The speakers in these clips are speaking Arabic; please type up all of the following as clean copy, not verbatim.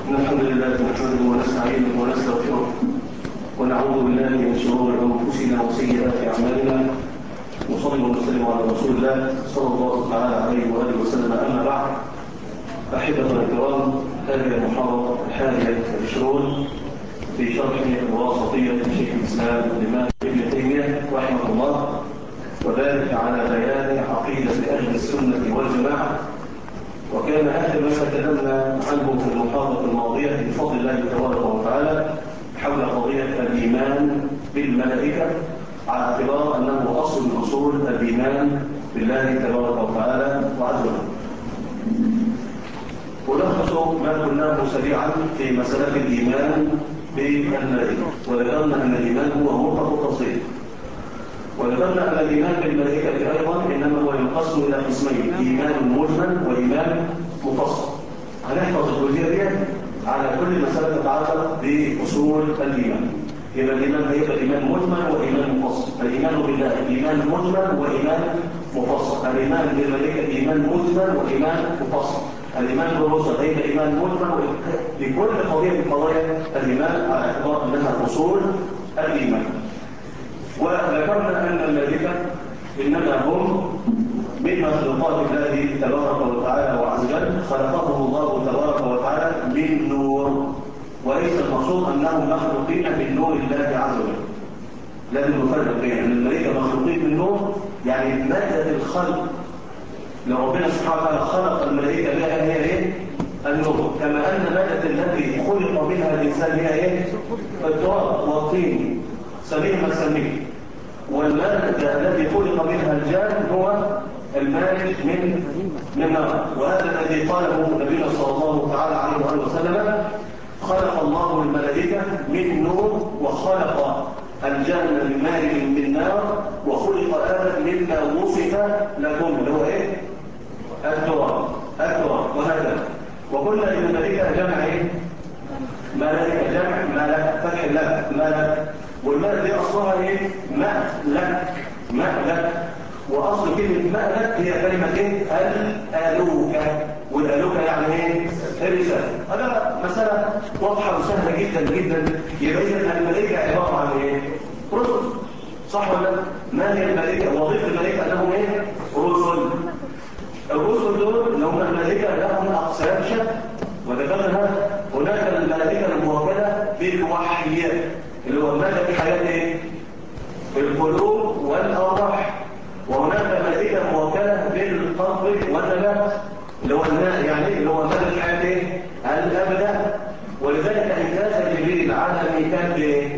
الحمد لله نحمده ونستعينه ونستغفره ونعوذ بالله من شرور انفسنا وسيئات اعمالنا وصلى وسلم على رسول الله صلى الله تعالى عليه واله وسلم. اما بعد، احبتنا الكرام، هذه المحاضره 21 في شرح الواسطيه لشيخ الاسلام الامام ابن تيميه رحمه الله، وذلك على بيان عقيده اهل السنه والجماعه. وكان آخر ما تكلمنا عنه في المحاضرة الماضية بفضل الله تبارك وتعالى حول قضية الإيمان بالملائكة، على اعتبار أنه أصل من أصول الإيمان بالله تبارك وتعالى وعز وجل. ولخص ما قلناه سريعا في مسألة الإيمان بالملائكة، وذكرنا أن الإيمان هو مرتبط التصديق، وذكرنا أن الإيمان بالملائكة أيضا إنما هو ينقسم إلى قسمين: إيمان مجمل وإيمان مفصل. هنحفظ الجزئية دي على كل مسألة تتعلق بأصول الإيمان. يبقى الإيمان هيبقى إيمان مجمل وإيمان مفصل. الإيمان بالله إيمان مجمل وإيمان مفصل. الإيمان بالملائكة إيمان مجمل وإيمان مفصل. الإيمان بالرسل هيبقى إيمان مجمل. لكل قضية من قضايا الإيمان على اعتبار أنها أصول الإيمان. وذكرنا أن الملائكة إنما هم من مخلوقات الله تبارك وتعالى وعز وجل، خلقهم الله تبارك وتعالى من نور، وليس المقصود أنهم مخلوقين من نور الله عز وجل. لازم نفرق بين أن الملائكة مخلوقين من نور، يعني مادة الخلق لو ربنا سبحانه وتعالى خلق الملائكة بها هي إيه؟ النور، كما أن مادة التي خلق منها الإنسان هي إيه؟ التراب والطين، سميه ما سميه. والمادة التي خلق منها الجان هو المارج من نار. وهذا الذي قاله نبينا صلى الله تعالى عليه وسلم: خلق الله الملائكة من نور، وخلق الجان من مارج من نار، وخلق آدم مما وصف لكم، اللي هو ايه؟ التراب. وهكذا. وقلنا ان الملائكة جمع ايه؟ ملائكة، جمع ملك، فتح الله ملك. والملك دي اصلها ايه؟ مألك. واصل كلمه مألك هي كلمه ايه؟ الالوكه. والالوكه يعني ايه؟ الرساله. هذا مساله واضحه وسهله جدا جدا. يبقى اذا الملائكه عباره عن ايه؟ رسل، صح ولا لا؟ ما هي الملائكه؟ وظيفه الملائكه انهم ايه؟ رسل. الرسل دول اللي هم الملائكه لهم اقسام شتى، وذكرنا هناك الملائكه الموكله بالوحي اللي هو مادة الحياة ايه؟ القلوب والأرواح. وهناك ملائكة موكلة بالقلب والنبات اللي هو الماء، يعني اللي هو مادة الحياة ايه؟ الأبدان. ولذلك امتاز جبريل على ميكال بايه؟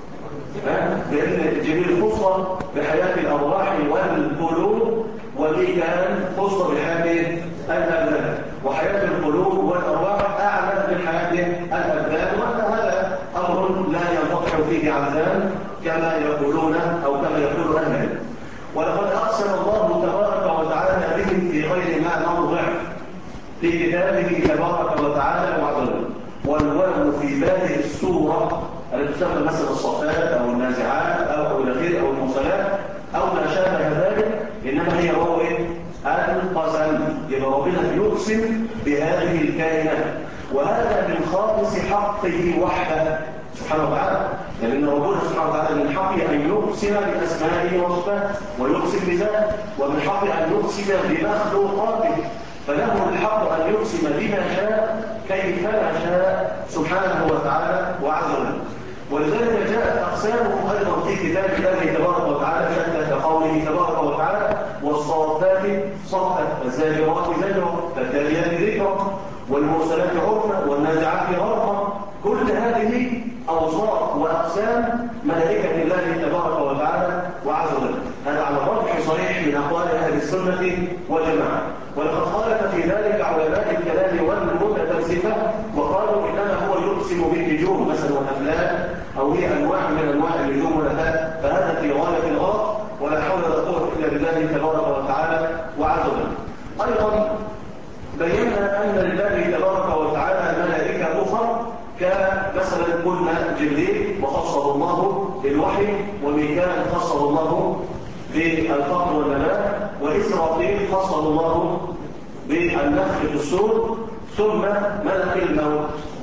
بأن جبريل خص بحياة الأرواح والقلوب، وميكال خص بحياة الأبدان. وحياة القلوب والأرواح أعلى من حياة الأبدان، وهذا أمر لا ينقطع فيه عزان كما يقولون أو كما يقول أهل العلم. ولقد أقسم الله تبارك وتعالى بهم في غير ما موضع في كتابه تبارك وتعالى وعظمه. والواو في بادئ السورة التي تسمى مثلا الصفات أو النازعات أو الأخير أو المرسلات أو ما شابه ذلك، إنما هي واو القسم. يبقى ربنا يقسم بهذه الكائنات، وهذا من خالص حقه وحده سبحانه وتعالى. لأن ربنا سبحانه وتعالى من حقه أن يقسم بأسمائه وصفاته ويقسم بذاته، ومن حقه أن يقسم بمخلوقاته، فله الحق أن يقسم بما شاء كيفما شاء سبحانه وتعالى وعز وجل. ولذلك جاءت أقسامه أيضا في كتاب الله تبارك وتعالى شتى، كقوله تبارك وتعالى: والصافات صفا، فالزاجرات زجرا، فالتاليات ذكرا، والمرسلات عرفا، والنازعات غرقا. كل هذه أوصاف وأقسام ملائكة الله تبارك وتعالى وعز وجل. هذا على الرجح صريح من أقوال أهل السنة والجماعة. ولقد خالف في ذلك علماء الكلام والمتفلسفة، وقالوا إنما هو يقسم بالنجوم مثلا والأفلاك، أو هي أنواع من أنواع النجوم والأفلاك، فهذا في غاية الغلط، ولا حول ولا قوة إلا بالله تبارك وتعالى وعز وجل. أيضا بينا أن لله تبارك وتعالى ملائكة أخرى، كمثلا قلنا جبريل وخصه الله بالوحي، وميكال خصه الله بالفقر والنبات، وإسرافيل خصه الله بالنفخ في الصور، ثم ملك الموت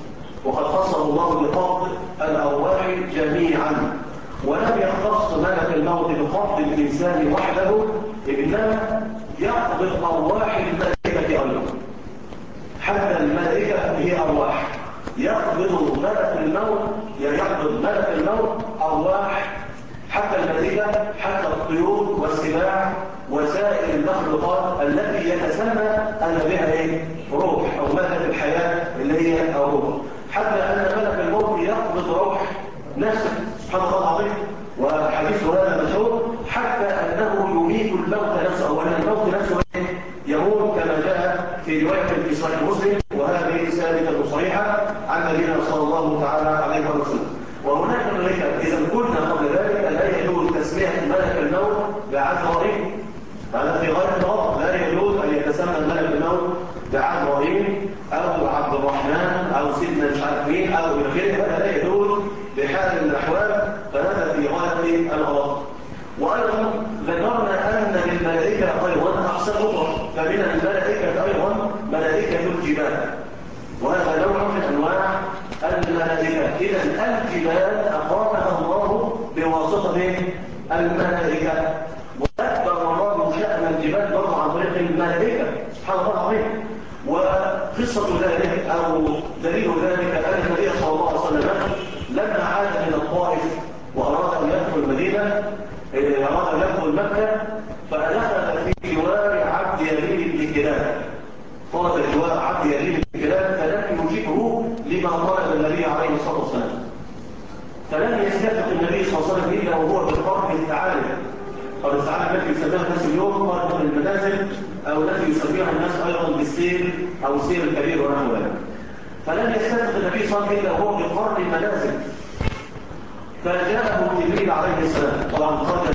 وقد خصه الله بقبض الأرواح جميعا، ولم يختص ملك الموت بقبض الإنسان وحده، إنما يقبض أرواح الملائكة أيضا. حتى الملائكة هي أرواح، يقبض ملك الموت أرواح حتى الملائكة، حتى الطيور والسباع وسائر المخلوقات التي يتسمى أن بها روح أو ملك الحياة اللي هي الروح. حتى أن ملك الموت يقبض روح نفسه سبحان الله العظيم. وحديث هذا مشهور حتى أنه يميت الموت نفسه، أو أن الموت نفسه يموت كما جاء في رواية في صحيح مسلم، وهذه ثابتة صحيحة عن نبينا صلى الله تعالى عليه وسلم. وهناك ملائكة إذا قلنا قبل ذلك لا يجوز تسمية ملك الموت بعزرائيل، هذا في غاية الغلط. لا يجوز أن يتسمى ملك الموت بعزرائيل أو عبد الرحمن أو سيدنا مش عارف مين أو إلى آخره، هذا لا يجوز بحال من الأحوال، فهذا في غاية الغلط. وأيضا ذكرنا أن للملائكة أيضا أقسام أخرى، فمن الملائكة أيضا ملائكة الجبال، وهذا نوع من أنواع الملائكة. إذا الجبال أقامها الله بواسطة الملائكة، وأكبر الله شأن الجبال برضه عن طريق الملائكة سبحان الله العظيم. وقصة ذلك أو دليل ذلك أن النبي صلى الله عليه وسلم لما عاد من الطائف وأراد أن يدخل المدينة، أراد أن يدخل مكة، فدخل في جوار عبد يزيد بن كلاب، طلب جوار عبد يزيد بن كلاب فلم يجيبه لما طلب النبي عليه الصلاة والسلام. فلم يستفق النبي صلى الله عليه وسلم إلا وهو بالقرب التعالي، قد التعالي التي يسميها الناس اليوم قرب المنازل، أو التي يسميها الناس أيضا بالسير أو السير الكبير ونحو ذلك. فلم يستفق النبي صلى الله عليه وسلم إلا وهو بالقرب المنازل، فجاءه جبريل عليه السلام. طبعا خرج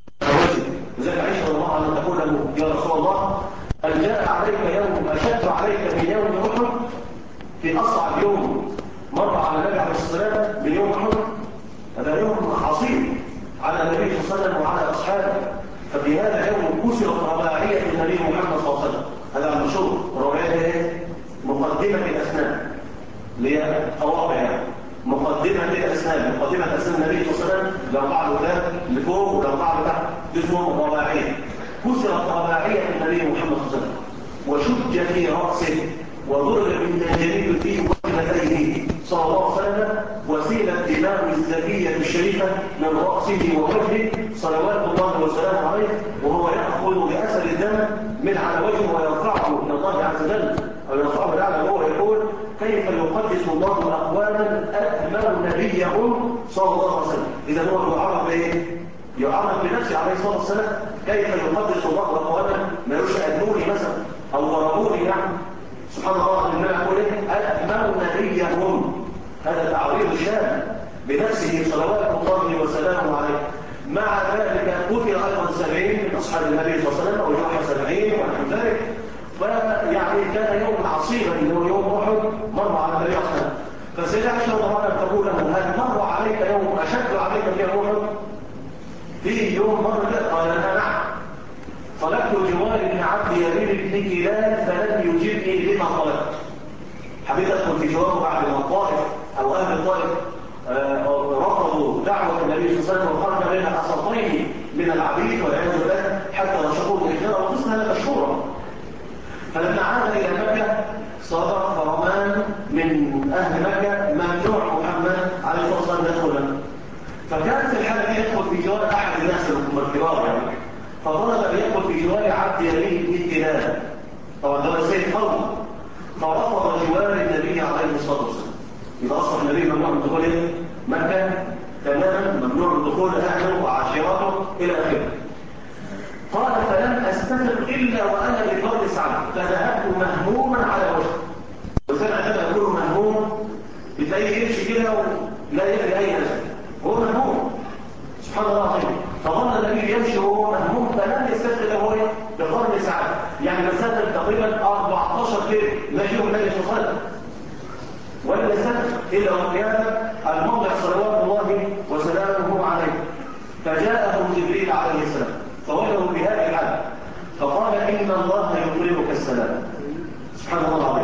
وزي عائشة رضي الله عنها تقول له يا رسول الله هل جاء عليك يوم أشد عليك من يوم أحد؟ في أصعب يوم مر على النبي عليه الصلاة والسلام من يوم أحد، هذا يوم عصيب على النبي صلى الله عليه وسلم وعلى أصحابه. ففي هذا اليوم كسرت رباعية النبي محمد صلى الله عليه وسلم. هذا المشهور رباعية مقدمة الأسنان اللي هي أواضع، مقدمة الأسنان، مقدمة أسنان النبي صلى الله عليه وسلم، لو قعدوا ده لفوق ولو قعدوا تحت، اسمه رباعية. كسرت رباعية النبي محمد صلى الله عليه وسلم وشج في رأسه وضرب بالنجاريد في وجنتيه صلى الله عليه وسلم، وسيلت دماء الزكية الشريفة من رأسه ووجهه صلوات الله وسلامه عليه، وهو يأخذ بأثر الدم من على وجهه ويرفعه إلى الله عز وجل، أو يرفعه الأعلى وهو يقول كيف يقدس الله أقواما أكمل نبيهم صلى الله عليه وسلم. إذا هو يعرف بإيه؟ يعرف بنفسه عليه الصلاة والسلام كيف يقدس الله أقواما ما يشأدوني مثلا أو ضربوني يعني سبحان الله. إنما يقول أكمل نبيهم، هذا تعريض شامل بنفسه صلوات الله وسلامه عليه. مع ذلك قتل أيضا 70 من أصحاب النبي صلى الله عليه وسلم أو جرح 70 ونحو ذلك. فيعني كان يوم عصيبا انه يوم احد مر على النبي صلى الله عليه وسلم. فسيدة عائشة رضي الله عنها تقول له هل مر عليك يوم اشد عليك في يوم احد؟ في يوم مر كده؟ قال نعم. طلبت جوار بن عبد يزيد بن كلاب فلم يجبني لما طلبت. حبيت ادخل في جواره بعد ما الطائف او اهل الطائف رفضوا دعوه النبي صلى الله عليه وسلم وخرج بين اساطين من العبيد والعياذ بالله حتى رشقوه الحجاره، وقصه مشهوره. فلما عاد إلى مكة صدر فرمان من أهل مكة ممنوع محمد عليه الصلاة والسلام يدخل مكة. فكانت الحالة دي يدخل في جوار أحد الناس الكبار يعني، فطلب أن يدخل في جوار عبد يزيد بن كلاب، طبعا ده سيد قوم، فرفض جوار النبي عليه الصلاة والسلام. إذا أصبح النبي ممنوع من دخول مكة تماما، ممنوع من دخول أهله وعشيرته إلى آخره. قال فلم أستفق إلا وأنا بفضل سعد، فذهبت مهموما على وجهه. وسمع عندما يقول مهموم بتلاقيه يمشي كده ولا يدري أي نفسه، هو مهموم سبحان الله العظيم. فظن النبي يمشي وهو مهموم فلم يستفق إلا هو بفضل سعد، يعني مسافة تقريبا 14 كيلو ماشي يوم النبي صلى الله عليه وسلم، ولم يستفق إلا وكان الموضع صلوات الله وسلامه عليه. فجاءه جبريل عليه السلام فوجدوا بهذه الحال فقال إن الله يكرمك السلام سبحان الله العظيم.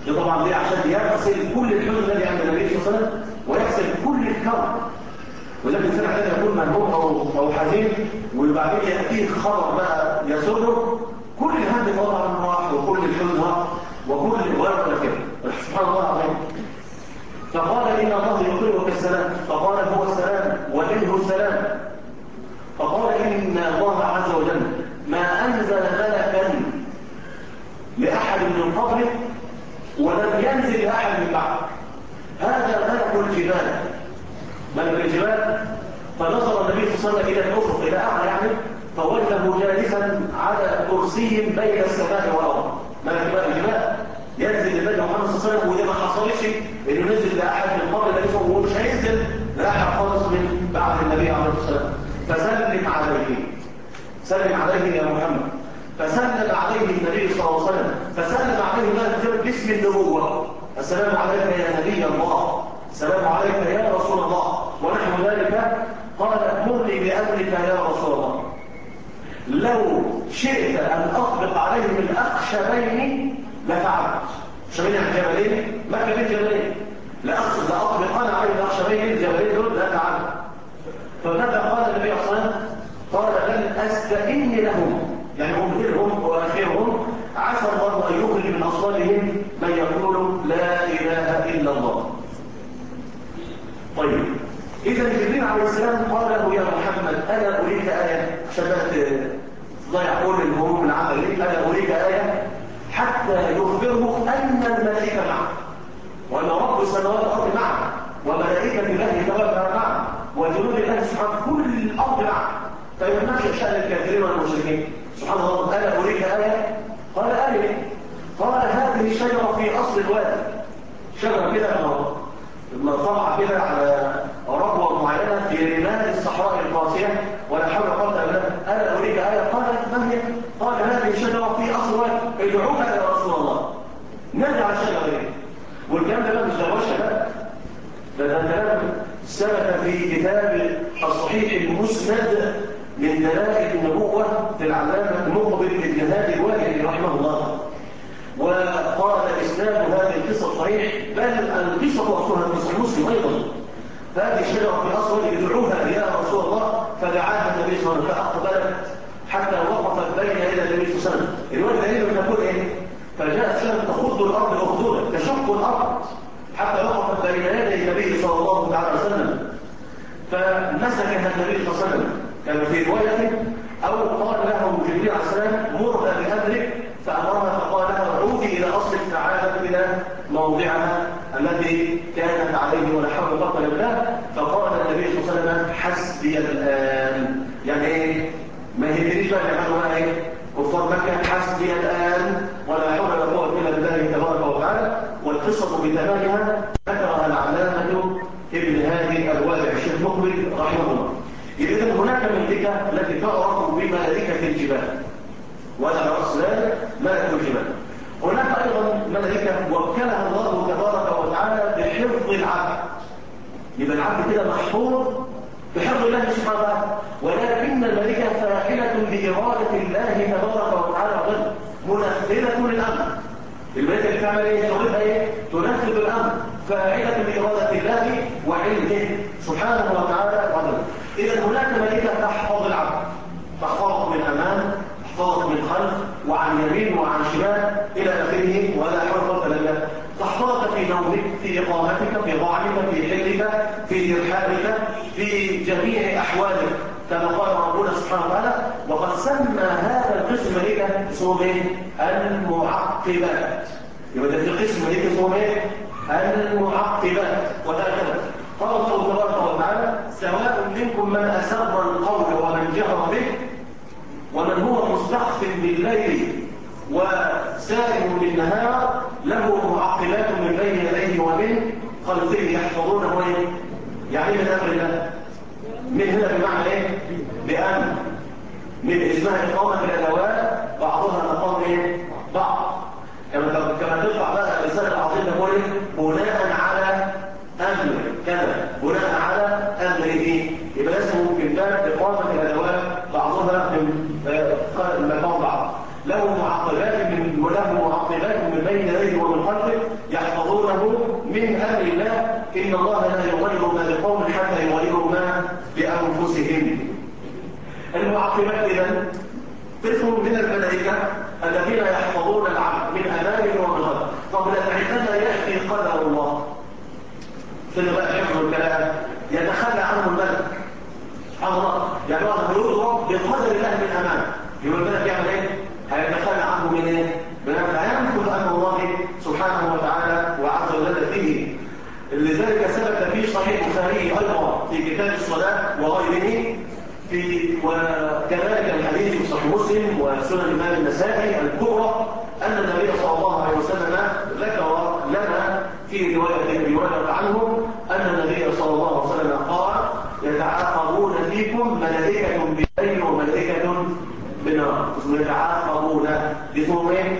ده طبعا ليه؟ عشان يغسل كل الحزن الذي عند النبي صلى الله عليه وسلم ويغسل كل الكرب. وده الانسان عشان يكون مهموم او حزين وبعدين ياتيه خبر بقى يسره، كل الهم طبعا راح وكل الحزن راح وكل ورد كده. سبحان الله العظيم. فقال ان الله يقرئك السلام، فقال هو السلام ومنه السلام. فقال ان الله عز وجل ما انزل ملكا لاحد من قبلك ولم ينزل لاحد من بعدك. هذا ملك الجبال، ملك الجبال. فنظر النبي صلى الله عليه وسلم الى الافق الى اعلى يعني، فوجده جالسا على كرسي بين السماء والارض. ملك الجبال ينزل للنبي محمد صلى الله عليه وسلم، وده ما حصلش انه نزل لاحد من قبل النبي ومش هينزل لاحد خالص من بعد النبي عليه الصلاه والسلام. فسلم عليه، سلم عليه يا محمد. فسلم عليه النبي صلى الله عليه وسلم، فسلم عليه ملك باسم النبوه: السلام عليك يا نبي الله، السلام عليك يا رسول الله، ونحو ذلك. قال مرني بأمرك يا رسول الله، لو شئت أن أطبق عليهم الأخشبين لفعلت. خشبين عن جبلين، مكة بين جبلين، لأطبق أنا عليهم الأخشبين الجبلين دول لفعلت. فماذا قال النبي صلى الله عليه وسلم؟ قال لن أستئن لهم، يعني أمهلهم وآخرهم، عسى الله أن يخرج من أصلابهم من يقول لا إله إلا الله. طيب، إذا جبريل عليه السلام قال له: يا محمد أنا أريك آية، عشان تضيع كل الهموم العامة ليك، أنا أريك آية حتى يخبره أن الملائكة معه، وأن رب السماوات والأرض معه، وملائكة الله تبارك معه، وجنود الله سبحانه كل الأرض معه، فيهمش شأن الكافرين والمشركين. سبحان الله. أنا أريك آية. قال آية. قال هذه الشجرة في أصل الوادي، شجرة كده طبعا كده على ربوة معينة في رمال الصحراء القاسية، ولا حول ولا قوة إلا بالله. أنا أريك آية. قال ما هي؟ قال هذه الشجرة في أصل الوادي، ادعوها يا رسول الله. نادى على الشجرة دي. والكلام ده مش دوشه بقى، ده كلام ثبت في كتاب الصحيح المسند من دلائل النبوة للعلامة المقبل بن هادي الوادعي رحمه الله. وقال إسناد هذه القصة صحيح، بل القصة أصلها في صحيح مسلم أيضا. هذه الشجرة في أصل ادعوها يا رسول الله، فدعاها النبي صلى الله عليه وسلم فأقبلت حتى وقفت بين يدي النبي صلى الله عليه وسلم. الوقت دليل تقول إيه؟ فجاءت شجرة تخض الأرض أخضولا، تشق الأرض حتى وقفت بين يدي النبي صلى الله عليه وسلم، فمسكها النبي صلى الله عليه وسلم. كان في رواية أو قال له جبريل عليه السلام: مرها بأمرك، فأمرها فقال لها: عودي إلى أصلك، تعالت إلى موضعها الذي كانت عليه، ولا حول ولا قوة إلا بالله. فقال النبي صلى الله عليه وسلم: حسبي الآن. يعني إيه؟ ما يهمنيش بقى يعملوا بقى إيه؟ كفار مكة، حسبي الآن، ولا حول ولا قوة إلا بالله تبارك وتعالى. والقصة بتمامها ذكرها العلامة ابن هادي الوادعي الشيخ مقبل رحمه الله. إذا هناك ملائكة التي تعرف بملائكة الجبال، وعلى رأس ذلك ملك الجبال. هناك أيضا ملائكة وكلها الله تبارك وتعالى بحفظ العبد. يبقى العبد كده محفوظ بحفظ الله سبحانه وتعالى، ولكن الملائكة فاعلة بإرادة الله تبارك وتعالى غير منفذة للأمر. الملائكة اللي تعمل ايه؟ شغلتها ايه؟ تنفذ الأمر، فاعلة بإرادة الله وعلمه سبحانه وتعالى غير. إذا هناك ملائكة تحفظ العبد، تحفظك من أمام، تحفظك من خلف، وعن يمين وعن شمال إلى آخره، ولا حول ولا قوة إلا بالله. تحفظك في نومك، في إقامتك، في ضعنك، في حلك، في ترحالك، في جميع أحوالك، كما قال ربنا سبحانه وتعالى. وقد سمى هذا القسم ملائكة اسمه ايه؟ المعقبات. يبقى ده القسم ملائكة اسمه ايه؟ المعقبات. وهكذا قال الله تبارك وتعالى: سواء منكم من أسر القول ومن جهر به، ومن هو مستخف بالليل وسائر بالنهار، له معقبات من بين يديه ومن خلفه يحفظونه ايه؟ يعني من امر الله. من هنا بمعنى ايه؟ بأمر، من اسمها إقامة الأدوات، بعضها مقام ايه؟ بعض. كما تطلع بقى الرسالة العظيمة تقول بناء على أمر كذا، بناء على أمر ايه؟ يبقى اسمه من باب إقامة الأدوات، بعضها من مقام بعض. له معقبات من بين يديه ومن خلفه من أمر الله إن الله لا يغير ما بقوم حتى يغيروا ما بأنفسهم. المعقبات إذن قسم من الملائكة الذين يحفظون العبد من أمامه ومن خلفه. طب عندما يأتي قدر الله في حفظ الكلام يتخلى عنه الملك سبحان الله، يعني واحد يضرب بقدر الله من أمامه، يقول الملك يعمل إيه؟ هيتخلى عنه من إيه؟ فينفذ أمر الله سبحانه وتعالى وعز وجل فيه. لذلك ثبت في صحيح البخاري أيضا في كتاب الصلاة وغيره، وكذلك الحديث في صحيح مسلم وسنن الإمام النسائي الكبرى أن النبي صلى الله عليه وسلم ذكر لنا في رواية عنه أن النبي صلى الله عليه وسلم قال: يتعاقبون فيكم ملائكة بالليل وملائكة بالنهار. يتعاقبون بثمين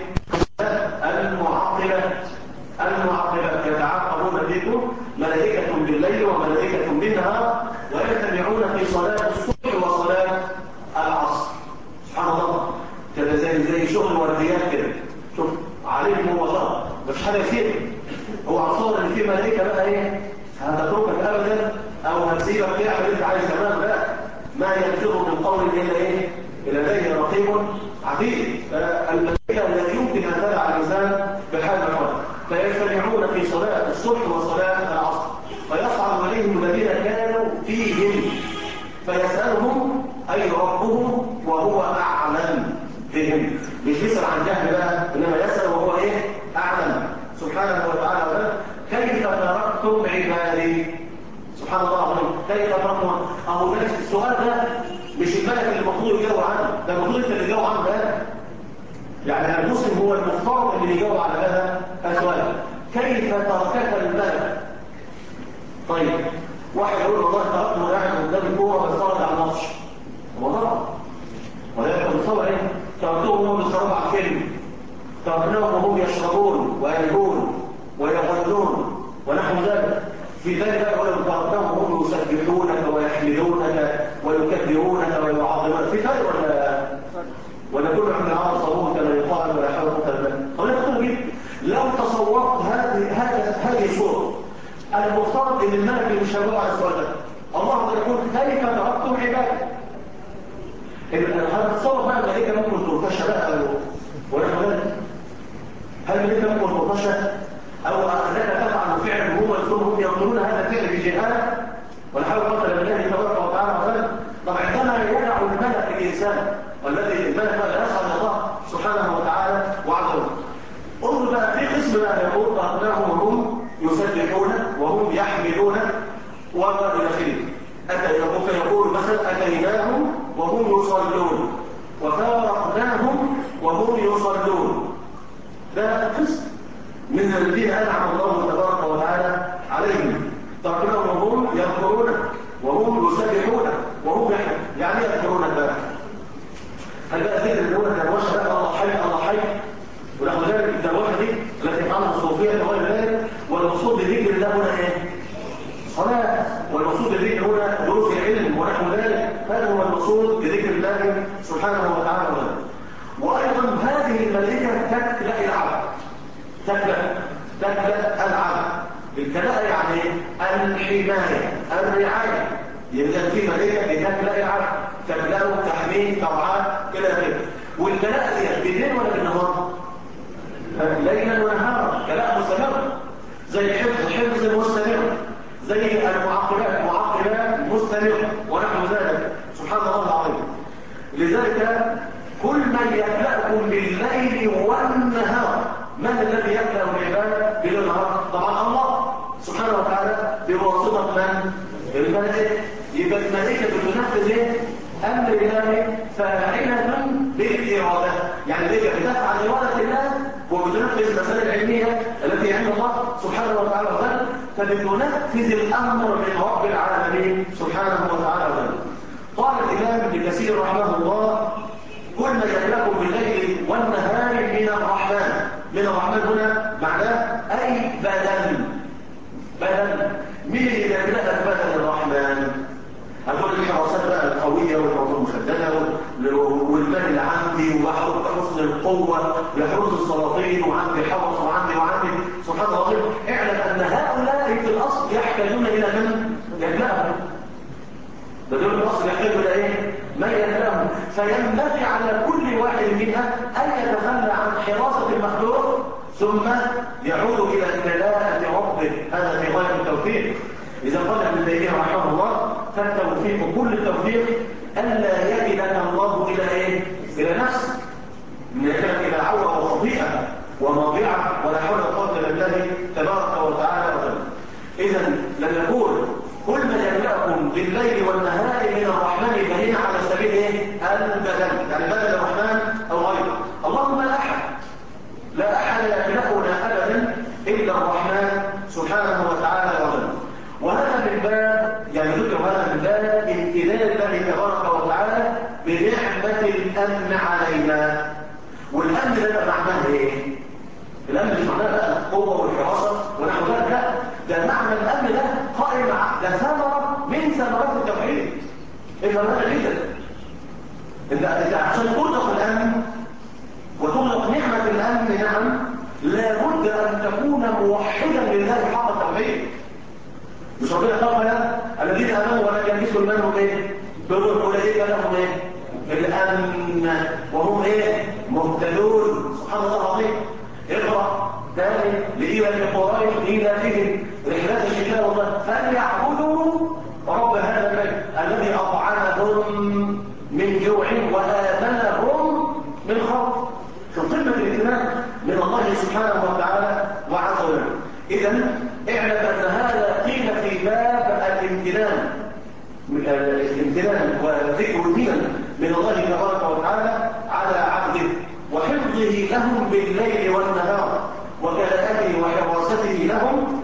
المعقبات يتعاقبون فيكم ملائكة بالليل وملائكة بالنهار ويجتمعون في صلاة الصبح وصلاة العصر. سبحان الله، كده زي شغل ورديات كده. شوف عليهم والله مش حاجة كتير، هو عصور ان في ملائكة بقى ايه هتتركك ابدا او هتسيبك تعمل انت عايز تمام. لا، ما يلفظ من قول الا ايه؟ الى لديه رقيب عتيد. الملائكة لا يمكن ان تدع الانسان بحال الحال. فيجتمعون في صلاة الصبح وصلاة العصر فيصعد إليهم الذين كانوا فيهم فيسألهم أي ربهم وهو أعلم بهم. مش يسأل عن جهل بقى، إنما يسأل وهو إيه؟ أعلم سبحانه وتعالى. كيف تركتم عبادي؟ سبحان الله العظيم، كيف تركتم؟ أهو نفس السؤال ده مش الملك اللي المفروض يجاوب عنه، ده المفروض أنت اللي تجاوب عنه ده. يعني المسلم هو المفترض اللي يجاوب على هذا السؤال. كيف تركك الملك؟ طيب واحد يقول والله تركته قاعد قدام الكوره بتفرج على الماتش، والله ولا بتصور ايه؟ تركتهم وهم بيتفرجوا على الفيلم، تركناهم وهم يشربون ويلهون ويغنون ونحو ذلك. في ذلك يقول تركناهم وهم يسبحونك ويحمدونك ويكبرونك ويعظمونك. في ذلك ولا كل عند عام صابون كما يقال ولا حول ولا قوه الا بالله. لو تصورت هذه الصوره المفترض ان الملك مش هيجاوب على السؤال ده. الله يقول كيف تركتم عبادي؟ هتصور بقى الملائكه ممكن ترتشى بقى ونحو ذلك. هل الملائكه ممكن ترتشى او انك تفعل فعل هم يقولون هذا فعل بجهاله ولا حول ولا قوه الا بالله تبارك وتعالى. طب عندما يدع الملك الانسان والذي الملك لا يسعى الله سبحانه وتعالى وعز وجل. انظر بقى في قسم بقى يقول تركناهم وهم يسبحون وهم يحمدون والى اخره. يقول مثلا اتيناهم وهم يصلون وفارقناهم وهم يصلون. ده قسم من الذين انعم الله تبارك وتعالى عليهم. تركناهم وهم يذكرون وهم يسبحون وهم يحمدون. يعني يذكرون بقى هل بقى ذكر اللي هو الدروشه بقى الله حي الله حي ونحو ذلك. الدروشه دي التي قامت الصوفيه وغير ذلك. والمقصود بذكر الله هنا ايه؟ صلاه. والمقصود بذكر هنا دروس العلم ونحو ذلك. هذا هو المقصود بذكر الله سبحانه وتعالى. وايضا هذه الملائكه تكلا العبد. تكلا العبد. الكلاء يعني الحمايه الرعايه. يبقى في ملائكه بتكلا العبد، تكلاه تحميه ترعاه الى اخره. والكلاء دي بالليل ولا بالنهار؟ ليلا ونهارا. كلاء مستمر زي حفظ مستمر، زي المعقبات مستمر ونحو ذلك. سبحان الله العظيم. لذلك كل من يكلأكم بالليل والنهار. من الذي يكلأ العباد بالليل والنهار؟ طبعا الله سبحانه وتعالى بواسطة من؟ الملائكة. يبقى الملائكة بتنفذ ايه؟ امر الله فاعلة بالإرادة. يعني الملائكة بتفعل إرادة الله وبتنفذ المسائل العلمية التي عند الله سبحانه وتعالى فبتنفذ الأمر من رب العالمين سبحانه وتعالى. قال الإمام ابن كثير رحمه الله كل من يكلأكم بالليل والنهار من الرحمن. من الرحمن هنا معناه أي بدن. مين اللي يكلأك بدن الرحمن؟ هتقول الحراسات بقى القوية والحراسات المشددة والمال اللي عندي وحسن القوة لحروس السلاطين وعندي حرس وعندي سبحان الله. اعلم فينبغي على كل واحد منها أن يتخلى عن حراسة المخلوق ثم يعود إلى كلاءة ربه. هذا في غاية التوفيق. إذا قال ابن تيمية رحمه الله: فالتوفيق كل التوفيق ألا يكلك الله إلى إيه؟ إلى نفسك، من يكلك إلى عورة وخطيئة ومضيعة ولا حول ولا قوة إلا بالله تبارك وتعالى وتعالى. إذا لم يقول كل ما يملأكم بالليل والنهار من الرحمن فهنا على سبيل إيه؟ البدل، يعني بدل الرحمن أو غيره. اللهم لا أحد يملأنا أبدا إلا الرحمن سبحانه وتعالى وتعالى. وهذا من باب، يعني ذكر هذا من باب امتنان الله تبارك وتعالى بنعمة الأمن علينا. والأمن ده معناه إيه؟ الأمن مش معناه بقى القوة والحراسة ونحو ذلك، لا، ده معنى الأمن ده قائم، ده ثمرة من ثمرات التوحيد. إذا هذا جدا أنت عشان تطلق الأمن وتطلق نعمة الأمن، نعم، لابد أن تكون موحدا لله حق التوحيد. مش ربنا قال الذين آمنوا ولم يلبسوا إيمانهم بالظلم أولئك لهم الأمن وهم مهتدون. سبحان الله العظيم. اقرأ ثاني لإيلاف قريش إيلافهم رحلات الشتاء والصيف فليعبدوا رب هذا البيت الذي أطعمهم من جوع وآمنهم من خوف. في قمة الامتنان من الله سبحانه وتعالى وعز وجل. إذا اعلم أن هذا قيل في باب الامتنان وذكر المنن من الله تبارك وتعالى على عبده وحفظه لهم بالليل والنهار وكلاءته وحراسته لهم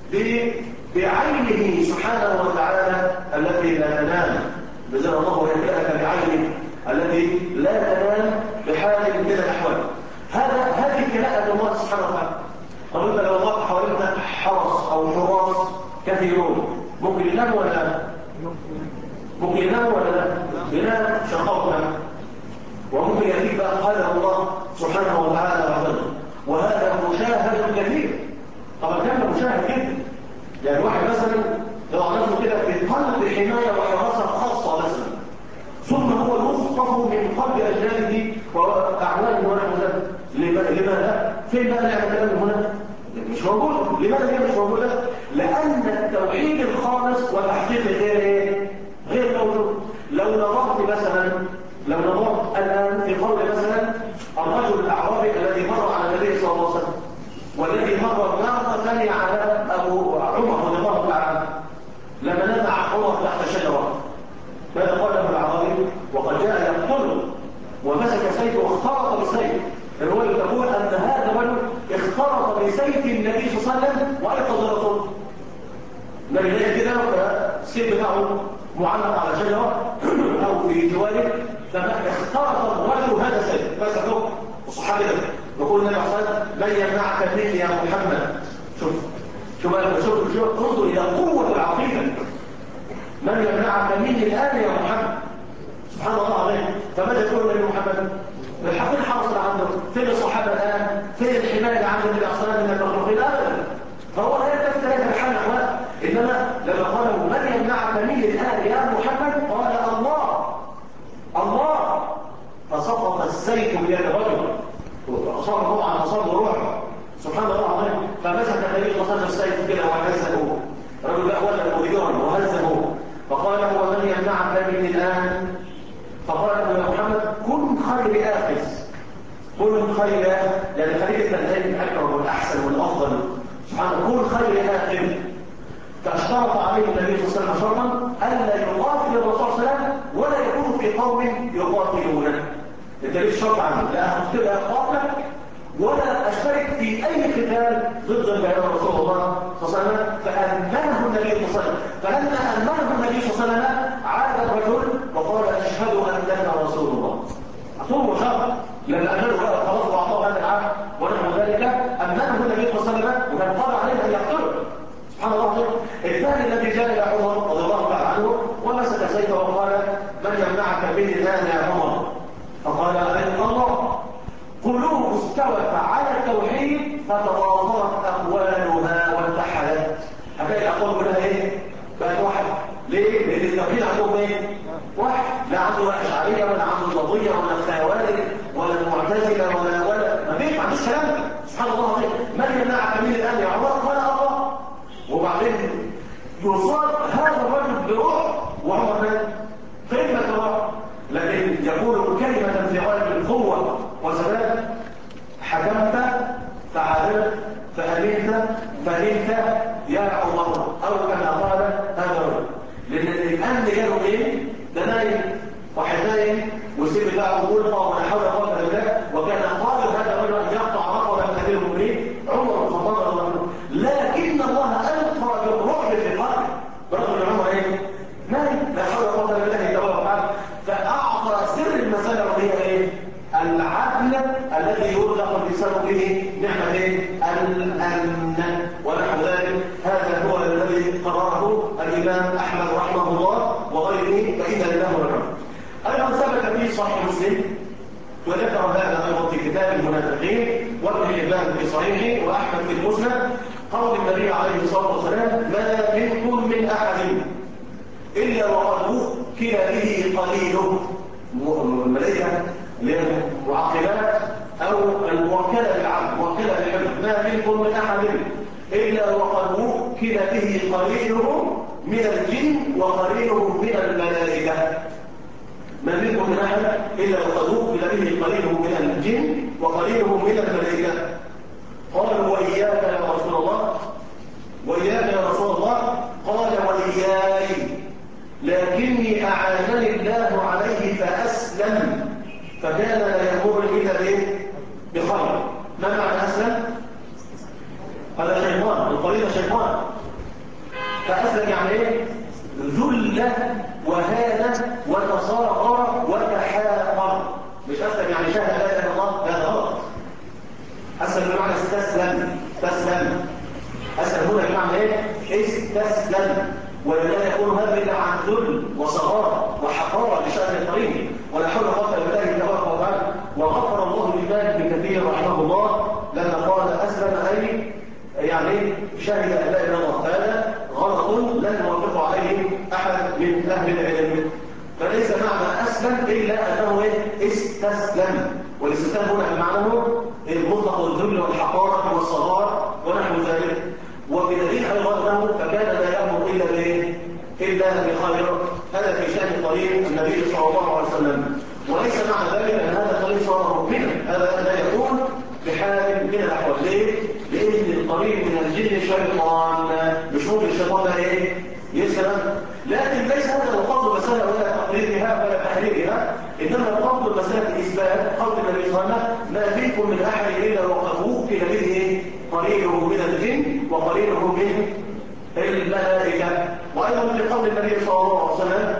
بعينه سبحانه وتعالى التي لا تنام. بذل الله يكلأك بعينه التي لا تنام بحال من الأحوال. هذه كلاءة الله سبحانه وتعالى. طب انت لو ضاق حواليك حرس او حراس كثيرون ممكن ينام ولا لا؟ ممكن ينام ولا لا؟ ينام شقاوة. وممكن يأتيك بقى قال الله سبحانه وتعالى وعلا، وهذا مشاهد كثير. طبعا كان مشاهد جدا، يعني واحد مثلا يضع نفسه كده في قلب حماية وحراسة خاصة مثلا، ثم هو يخطف من قلب أجناده وأعوانه ونحو ذلك. لماذا؟ فين بقى نعمة الأمن هنا؟ مش موجود. لماذا هي مش موجودة؟ لأن التوحيد الخالص وتحقيق غير موجود. لو نظرت الآن في قول مثلا الرجل الأعرابي الذي مر على النبي صلى الله عليه وسلم والذي مر مرة ثانية على أبو عمر رضي الله تعالى عنه لما نزع عمر تحت شجرة، ماذا قال له الأعرابي وقد جاء يقتله ومسك سيفه واختلط بسيف؟ الرواية تقول أن هذا الرجل اختلط بسيف النبي صلى الله عليه وسلم وأيقظ الرسول. النبي لقى كده السيف بتاعه معلق على شجرة أو في جواره، فاختلط الرجل هذا السيف مسكه الصحابي ده يقول النبي صلى الله عليه وسلم: من يمنعك مني يا محمد؟ شوف انظر إلى قوة العقيدة. من يمنعك مني الآن يا محمد؟ سبحان الله عليه. فماذا يقول النبي محمد؟ الحقيقة حاصل عنده فين الصحابة الآن؟ فين الحماية عند النبي صلى الله عليه وسلم من المخلوقين؟ أبدا. فهو لا يتفتر هذا الحال الأحوال. إنما لما قالوا من يمنعك مني الآن يا محمد؟ قال الله. فسقط السيف بيد الرجل وأصاب طبعا أصاب روحه. سبحان الله العظيم. فمسك النبي صلى الله عليه وسلم السيف كده وهزه. الرجل بقى ولد مليون وهزه فقال له: ومن يمنعك مني الآن؟ فقال له: يا محمد كن خير آخذ. كن خير، يعني خليك التنزيل الأكبر والأحسن والأفضل. سبحان الله. كن خير آخذ. فاشترط عليه النبي صلى الله عليه وسلم شرطا ألا يقاتل الرسول صلى الله عليه وسلم ولا يكون في قوم يقاتلونه. انت ليش شرط عنه؟ لا أقتل أخاطك ولا أشترك في أي قتال ضد البيان رسول الله صلى الله عليه وسلم. فأمنه النبي صلى الله عليه وسلم. فلما أمنه النبي صلى الله عليه وسلم عاد الرجل وقال: أشهد أنك رسول الله. أعطوه شرط. لما أمنه بقى خلاص وأعطاه هذا العهد ونحو ذلك، أمنه النبي صلى الله عليه وسلم وكان قال عليه أن يقتله. سبحان الله. الثاني الذي جاء إلى عمر رضي الله تعالى عنه ومسك سيفه وقال: من يمنعك مني الآن يا عمر؟ فقال: أن الله قلوب استوت على التوحيد فتواصلت أقوالها واتحدت. هتلاقي الأقوال كلها بقت واحد. ليه؟ لأن التوحيد عندهم واحد. لا عنده أشعرية ولا عنده الصوفيه ولا الخوارج ولا المعتزله ولا ما فيش، ما عندوش كلام ده. سبحان الله العظيم. من يمنعك من الان يا عمر؟ قال الله. وبعدين يصاب هذا الرجل برعب وعمر قمه الرعب، لكن يقول كلمه في غايه القوه وثبات: حكمت فعدلت فأمنت فنمت يا عمر، أو كما قال هذا الرجل. لأن الأمن جاله إيه؟ ده نايم، واحد نايم والسيف بتاعه غلطة ولا حول ولا قوة إلا بالله، وكان قادر هذا الرجل أن يقطع رقبة من أمير المؤمنين عمر بن الخطاب رضي الله عنه، لكن الله ألقى بالرعب في قلبه برغم أن عمر إيه؟ نايم، لا حول ولا قوة إلا بالله تبارك وتعالى. فأعطى سر المسألة وهي إيه؟ العدل الذي يرزق الانسان به نعمه الامن ونحو ذلك. هذا هو الذي قرره الامام احمد رحمه الله وغيره، فاذا له الحكم. ايضا ثبت في صحيح مسلم، وذكر هذا ايضا في كتاب المنافقين، وابن حبان في صحيحه، واحمد في المسند، قول النبي عليه الصلاه والسلام: ما منكم من احد الا وقد وكل به قليله. الملائكه المعقلات او الموكله بالعبد، موكله بالحفظ: ما منكم من احد الا وقد وكل به قليله من الجن وقليله من الملائكه. ما منكم من احد الا وقد وكل به قليله من الجن وقليله من الملائكه. قالوا: واياك يا رسول الله؟ واياك يا رسول الله؟ قال: واياي، لكني اعانني الله عليه فاسلم، فكان لا يأمر إلا بخير. ما معنى أسلم؟ هذا شيطان، القرينة شيطان. فأسلم يعني إيه؟ ذل وهان وتصاغر وتحاقر. مش أسلم يعني شهد لا إله إلا الله، لا، غلط. أسلم بمعنى استسلم، استسلم. أسلم هنا بمعنى إيه؟ استسلم. ولا يكون هذا إلا عن ذل وصغار وحقارة لشأن القرين، ولا حول ولا قوة إلا بالله تبارك وتعالى. وغفر الله لذلك ابن كثير رحمه الله لما قال أسلم، أي يعني شهد أن لا إله إلا الله. هذا غلط لن يوافق عليه أحد من أهل العلم. فليس معنى أسلم إلا أنه استسلم، والاستسلام هنا بمعنى المطلق الذل والحقارة والصغار ونحو ذلك. وبدليل أيضا أنه فكان لا يأمر إلا بخير. هذا في شأن طريق النبي صلى الله عليه وسلم. وليس معنى ذلك أن هذا الطريق صار مؤمنا، هذا لا يكون بحال من الأحوال. ليه؟ لأن الطريق من الجن شيطان، مش ممكن الشيطان ده يسلم. لكن ليس هذا القصد مسألة ولا تقريرها ولا تحريرها، إنما القصد مسألة إثبات قول النبي صلى الله عليه وسلم: ما منكم من أحد إلا وقد وكل به قليله من الجن وقليله من الملائكة. وأيضا في قول النبي صلى الله عليه وسلم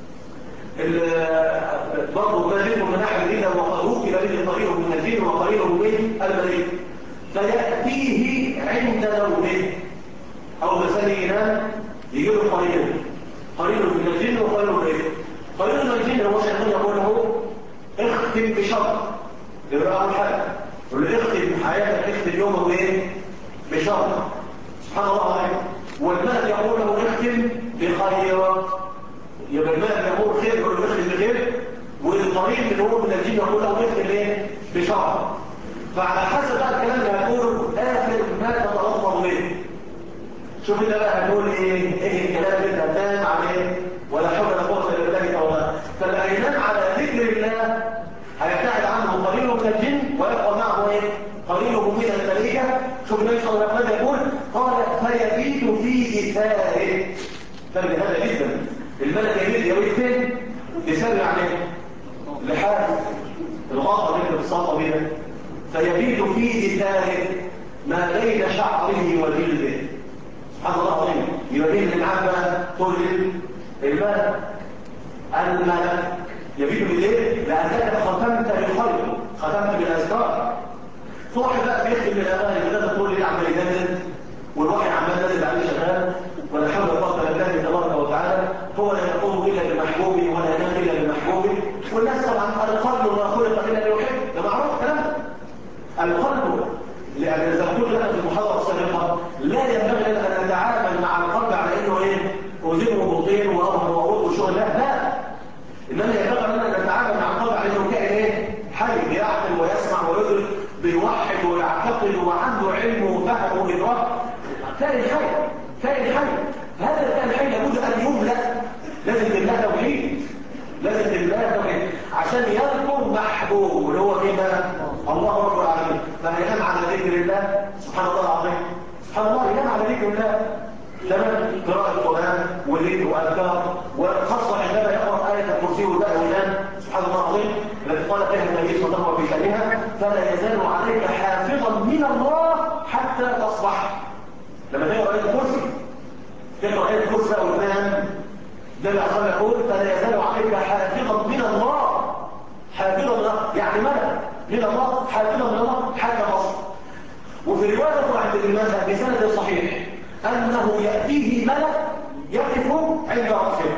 برضه: ما منكم من أحد إلا وقد وكل به قليله من الجن وقليله من الملائكة، فيأتيه عند نومه أو مثلا ينام يجي له قليل من الجن وقليل من الجن. قليل من الجن هو شيطان يقول له: اختم بشر. يبقى أول حاجة يقول له: اختم حياتك، اختم يومك بشر. سبحان الله عليك. والمال يقول له: اختم بخير. يبقى المال يقول خير يقول له: اختم بخير. والقريب اللي هو من الجن يقول له: اختم بشر. فعلى حسب بقى الكلام اللي هتقوله آخر ما تتلفظ به. شوف انت بقى هتقول ايه الكلام اللي انت هتنام عليه، ولا حول ولا قوه الا بالله تعالى. فاللي هينام على ذكر الله هيبتعد عنه قليله من الجن ويبقى معه قليله من الملائكه. شوف النبي صلى الله عليه وسلم يقول: قال: فيبيت في إثاره. فرق هذا جدا. الملك يبيت فين؟ بسبب عليه لحاجه الغاطه اللي بتصاطه بيها. فيبيت في إثاره ما بين شعره وجلده. سبحان الله العظيم. يبقى مين اللي معاه بقى طول الملك؟ الملك يبيت بالليل لأنك ختمت بالخير، ختمت بالأذكار. صاحب بقى بيختم بالاغاني وده طول الليل عمال يدندن والوحي عمال نازل عليه شغال، ولا حول ولا قوه الا بالله تبارك وتعالى. هو لا يقوم الا بمحبوبه ولا ينام الا بمحبوبه. والناس طبعا القلب ما خلق الا ليحب، ده معروف الكلام ده. القلب لأن إذا قلت لك في المحاضرة السابقة لا ينبغي لنا أن نتعامل مع القلب على إنه أذنه بطين وأظهر وعروض وشغل، لا، إنما ينبغي لنا أن نتعامل مع القلب على إنه كائن حي، كائن حي. هذا الكائن الحي لابد ان يملأ، لازم تملأ توحيد، لازم تملأ توحيد عشان يذكر محبوب اللي هو مين بقى؟ الله رب العالمين. فهينام على ذكر الله سبحان الله العظيم، سبحان الله ينام على ذكر الله. تمام، قراءة القرآن والليل وأذكار، وخاصة عندما يقرأ آية الكرسي ويبدأ وينام سبحان الله العظيم التي قال فيها النبي صلى الله عليه وسلم في شأنها: فلا يزال عليك حافظا من الله حتى تصبح. لما تقرأ آية الكرسي، تقرأ آية الكرسي بقى وتنام، ده اللي أصلا يقول: فلا يزال عليك حافظا من الله، حافظا من الله يعني ملك من الله، حافظا من الله حتى تصبح. وفي رواية عند المذهب بسند صحيح أنه يأتيه ملك يقف عند رأسه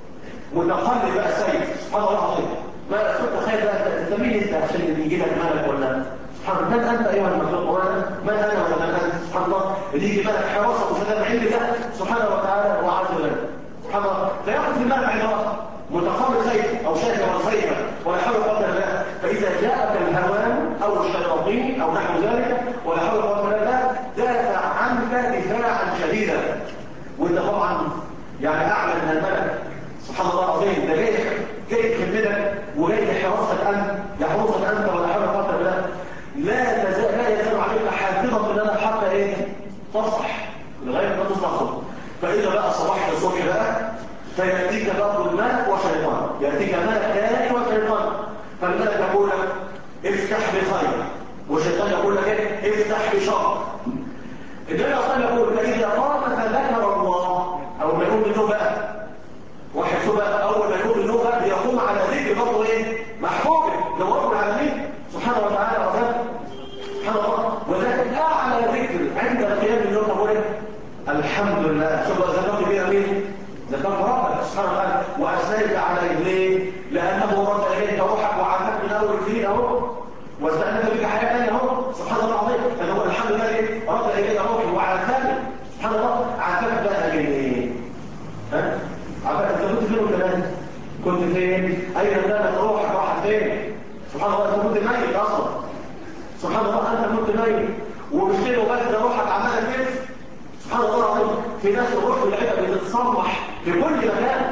متقلب بقى سيد سبحان الله العظيم. ما تخيل بقى انت مين انت عشان يجي لك ملك ولا سبحان الله؟ من انت ايها المخلوق؟ وانا من انا ولا من انت؟ سبحان الله اللي يجي ملك حراسه وسلام عند الله سبحانه وتعالى وعز وجل سبحان الله، فيقف الملك عند رأسه متقلب سيد او شاكرا سيفا ولا حول ولا قوه الا بالله. فاذا جاءك الهوان او الشياطين او نحو ذلك ولا حول ولا قوه الا بالله دافع عنك دفاعا شديدا، وانت طبعا يعني اعلى من الملك سبحان الله العظيم. ده جاي خدمتك وجاي لحراستك انت، يحرسك انت ولا حول ولا قوه الا بالله. لا يزال عليك حافظا من انا حتى ايه؟ تصح لغايه ما تصبح. فاذا بقى صباح الصبح بقى فياتيك برضه الملك وشيطان، ياتيك ملك ثاني وشيطان. فالملك يقول لك افتح بخير، والشيطان يقول لك ايه؟ افتح بشر. النبي اصلا يقول: فاذا قام فذكر الله، او ما يقوم بالنوم بقى واحد شو بقى اول ما يقوم بالنوم بقى بيقوم على ذكر برضه ايه؟ محبوبه لو رب العالمين سبحانه وتعالى وذكر سبحان الله. وذلك اعلى ذكر عند القيام بالنوم تقول ايه؟ الحمد لله. شوف ذكرت بيه مين؟ ذكرت ربك سبحانه وتعالى واثنيت عليه. ليه؟ لانه رد اليك روحك وعافاك من اول الدين اهو، واستأنف بك حياه ثانيه اهو سبحان الله العظيم. فهو الحمد لله ايه؟ رد اليك روحي وعافاك سبحان الله. عافاك بقى من ايه؟ ها؟ عافاك انت كنت فين وكمان؟ كنت فين؟ اين كانت روحك؟ راحت فين؟ سبحان الله انت كنت ميت اصلا سبحان الله، انت كنت ميت ومش كده وبس، ده روحك عماله تلف سبحان الله العظيم. في ناس الروح والعيله بتتصلح في كل مكان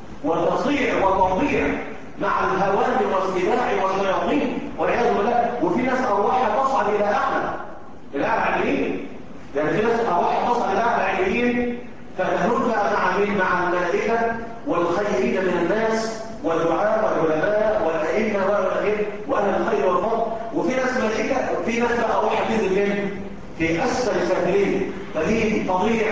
وتصيع وتضيع مع الهوان والسباع والشياطين والعياذ بالله. وفي ناس ارواحها تصعد الى اعلى عليين، يعني في ناس ارواحها تصعد الى اعلى عليين فتهرب بقى مع مين؟ مع الملائكه والخيرين من الناس والدعاء والعلماء والائمه واهل الخير والفضل. وفي ناس ملائكه، في ناس بقى ارواحها تنزل فين؟ في اسفل السافلين، فدي تضيع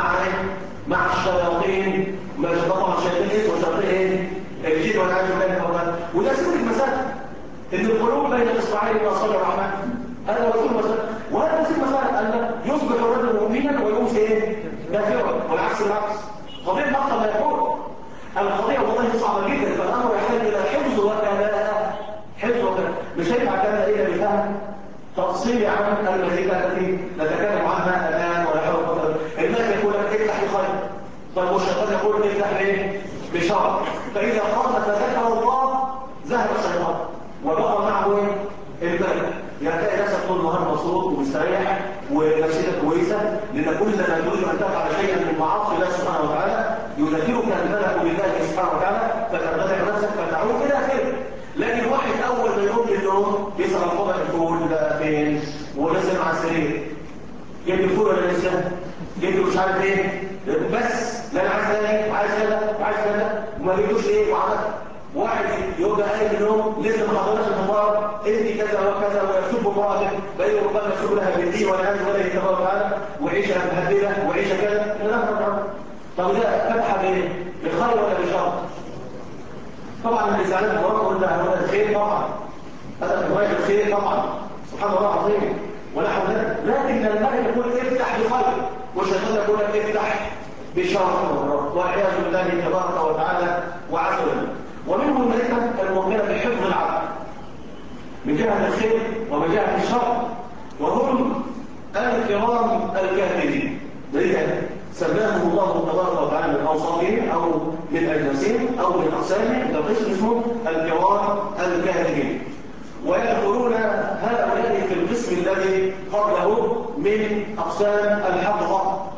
مع الشياطين، طبعا الشياطين ايه وشياطين ايه؟ الجن والعياذ بالله. وده سر المسألة ان القلوب بين الاصبعين من اصابع الرحمن، هذا هو سر المسألة. وهذا سر المسألة ان يصبح الرجل مؤمنا ويمسي ايه؟ كافرا، والعكس بالعكس. قضية اكثر ما يكون القضية والله صعبة جدا، فالامر يحتاج الى حفظ وكلاء، حفظ وكلاء. مش هينفع كلام الا بفهم تفصيلي عن الملائكة التي نتكلم عنها الآن ولا حول ولا قوة. الملك يقول لك افتح بخير، طيب والشيطان يقول افتح بايه؟ بشر. فإذا قام فذكر الله ذهب الشيطان وبقى معه الملك. يعني تلاقي نفسك طول النهار مبسوط ومستريح ونفسيتك كويسة، لأن كلما تريد أن تفعل شيئا من معاصي الله سبحانه وتعالى يذكرك الملك بالله سبحانه وتعالى فترتفع نفسك فتعود إلى خير. لكن واحد اول ما يقوم للنوم بيسال الطبق الفول بقى فين ونزل على السرير، جبت الفول ولا لسه؟ جبت مش عارف ايه، بس لا انا عايز ايه وعايز كذا وعايز كذا وما جبتوش ايه وعمل. واحد يبقى قايم النوم لسه ما حضرناش الفطار، انت كذا وكذا ويكتب امراته بقى ربما يكتب لها بالدين والعياذ بالله تبارك وتعالى وعيشه مهدده وعيشه كذا. طب ده فتحه بايه؟ بالخير ولا بالشر؟ طبعا اللي زعلان من ورقه قلنا الخير طبعا، هذا روايه الخير طبعا سبحان الله العظيم ونحو ذلك. لكن الملك يقول افتح بخير والشيطان يقول لك افتح بشر والعياذ بالله تبارك وتعالى وعز وجل. ومنهم الملائكه المؤمنه بحفظ العبد من جهه الخير ومن جهه الشر، وهم الكرام الكاتبين. ذلك سماهم الله تبارك وتعالى من اوصافهم او من اجناسهم او من اقسامهم، ده قسم اسمه الكرام الكاتبين. ويدخلون هؤلاء في القسم الذي قبله من اقسام الحفظه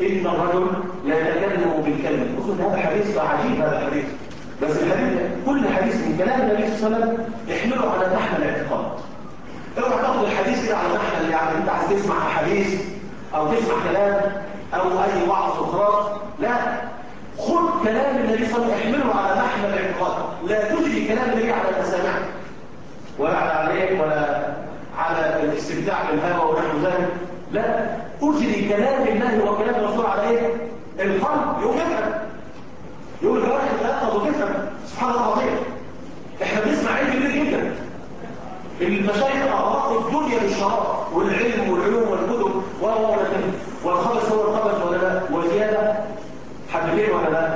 إن الرجل لا يتكلم بالكلمة. بصوا هذا حديث عجيب، هذا الحديث، بس الحديث كل حديث من كلام النبي صلى الله عليه وسلم يحمله على محمل الاعتقاد. اوعى تاخد الحديث كده على محمل يعني انت عايز تسمع حديث او تسمع كلام او اي وعظ وخلاص، لا، خذ كلام النبي صلى الله عليه وسلم احمله على محمل الاعتقاد، لا تجري كلام النبي على المسامع ولا على عليك ولا على الاستمتاع بالهوى ونحو ذلك، لا، اجري كلام الله وكلام الرسول على ايه؟ القلب، يوم يفهم، يوم الجوارح تتأكد وتفهم. سبحان الله العظيم. احنا بنسمع علم كبير جدا، المشايخ اعرفوا الدنيا بالشراب والعلم والعلوم والكتب والخبث هو الخبث ولا لا، وزياده حبتين ولا لا،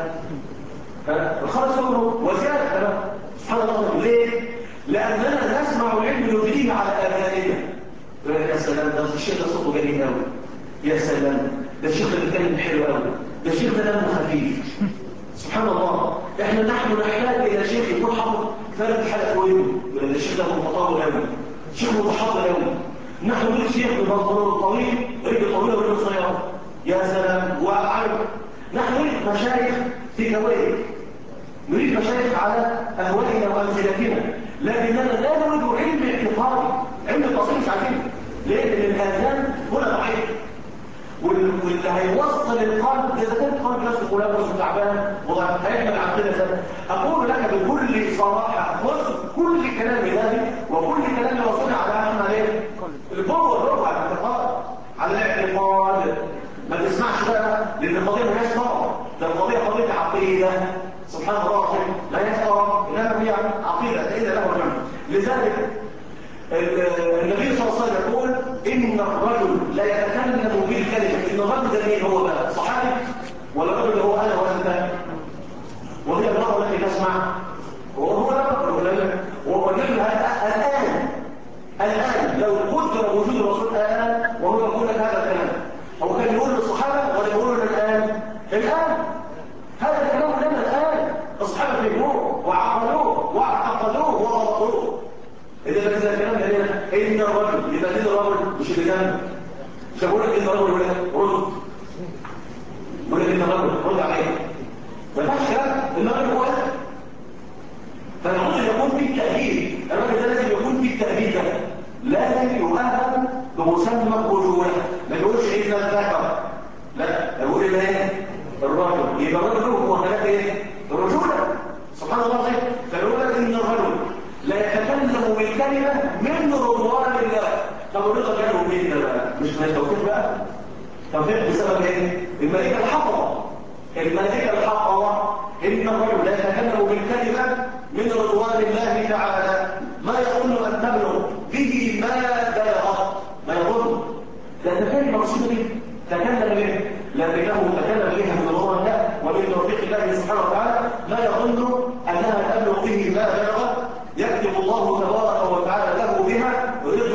الخبث هو وزياده. سبحان الله. ليه؟ لاننا نسمع العلم نجريه على اذاننا. يا سلام، ده الشيخ ده صوته جميل قوي، يا سلام، ده الشيخ ده بيتكلم حلو قوي، ده الشيخ ده دمه خفيف. سبحان الله. نحن نحتاج الى شيخ يكون حافظ 3 حلقات ودنه، لان الشيخ ده متطور قوي، شيخ متحضر قوي. نحن نريد شيخ ببنطلون طويل، رجل طويله ورجل قصيره، يا سلام، وعارف. نحن نريد مشايخ في كويت، نريد مشايخ على اهوائنا وامثلتنا، لكننا لا نريد علم اعتقادي، علم التصوير مش عارفينه. ليه؟ لان الاذان هنا ضعيف، واللي هيوصل القلب اذا كان القلب نفسه ملوث وتعبان هيحمل عن كده ذات. اقول لك بكل صراحه، خذ كل كلام الله وكل كلام رسولنا على احنا ايه؟ الجوه على الاعتقاد، على الاعتقاد. ما تسمعش بقى، لان القضيه ما هياش طبع، ده القضيه قضيه عقيده. سبحان الله العظيم. لا هي طبع، انما هي عقيده الا له الجنه. لذلك النبي صلى الله عليه وسلم يقول إن الرجل لا يتكلم بالكلمة. إن الرجل ده مين هو بقى؟ صحابي ولا الرجل هو أنا وأنت؟ وهي المرأة التي تسمع وهو لا الرجل. وهو الرجل الآن لو قدر وجود الرسول الآن وهو يقول لك هذا الكلام، هو كان يقول للصحابة ولا يقول لنا الآن؟ الآن هذا الكلام لنا الآن. الصحابة فهموه وعقلوه واعتقدوه ووضعوه. إذا كذا الكلام هنا إن الرجل، يبقى دين الرجل مش الإنسان. مش هقول لك إن الرجل ولا رد، يقول لك إن الرجل رد عليه، ما ينفعش كلام. الرجل هو ده، فالرجل يكون فيه التأهيل. الرجل ده لازم يكون فيه التأهيل، ده لازم يؤهل بمسمى الرجولة. ما يقولش إن الذكر، لا، يقول إيه؟ الرجل. يبقى الرجل له مؤهلات إيه؟ الرجولة. سبحان الله العظيم. فيقول لك إن الرجل لا يتكلم بالكلمة من رضوان الله. طب الرضا جاله منين ده بقى؟ مش من التوفيق بقى؟ توفيق بسبب ايه؟ الملائكة الحفظة. الملائكة الحفظة إن الرجل لا يتكلم بالكلمة من رضوان الله تعالى ما يظن أن تبلغ به ما بلغت، ما يظن. ده كلمة مقصودة به، تكلم به، لكنه تكلم بها من رضوان الله ومن توفيق الله سبحانه وتعالى ما يظن أنها تبلغ به ما بلغت. يكتب الله تبارك وتعالى له بها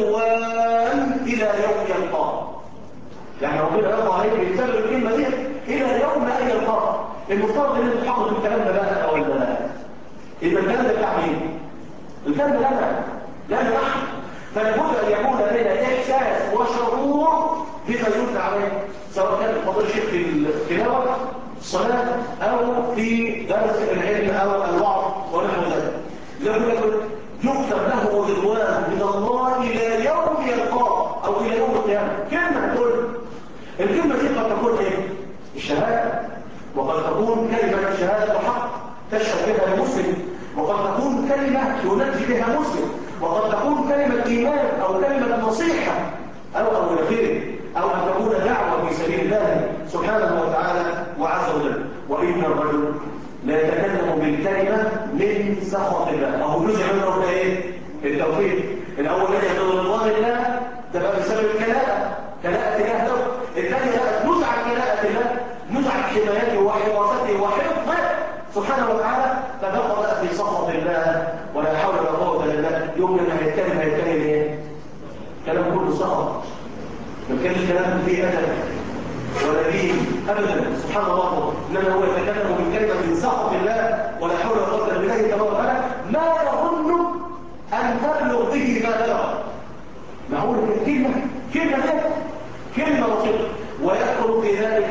رضوان إلى يوم يلقاه. يعني ربنا يرضى عليك بسبب الكلمة دي إلى يوم أن يلقاه. المفترض ان انت تحط الكلام ده بقى ولا لا؟ إذا الكلام ده بتاع مين؟ الكلام ده لا نحن. فلابد أن يكون لدينا إحساس وشعور بما يدل عليه، سواء كان فضل شيخ في التلاوة الصلاة أو في درس العلم أو الوعظ ونحو ذلك. يقول يكتب له رضوان من الله إلى يوم يلقاه أو إلى يوم القيامة. كلمة تقول، الكلمة دي قد تكون إيه؟ الشهادة، وقد تكون كلمة شهادة حق تشهد بها المسلم، وقد تكون كلمة ينجي بها مسلم، وقد تكون كلمة إيمان أو كلمة نصيحة أو خير، أو أن تكون دعوة في سبيل الله سبحانه وتعالى وعز وجل. وإن الرجل لا يتكلم بالكلمة من سخط الله، وهو نزع منه ايه؟ التوفيق. الأول نزع من رضوان الله، ده بقى بسبب الكلاءة، كلاءة الله له. الثاني نزع كلاءة الله، نزع حمايته وحراسته وحفظه سبحانه وتعالى، فدخل بقى في سخط الله ولا حول ولا قوة الا بالله. يوم لما هيتكلم ايه؟ كلام كله سخط، ما كانش كلام فيه أدب ولا دين ابدا. سبحان الله. انما هو يتكلم بالكلمه من سخط الله ولا حول ولا قوه الا بالله تبارك وتعالى، ما يظن ان تبلغ به ما بلغ. معقول كلمه بسيطه ويدخل في ذلك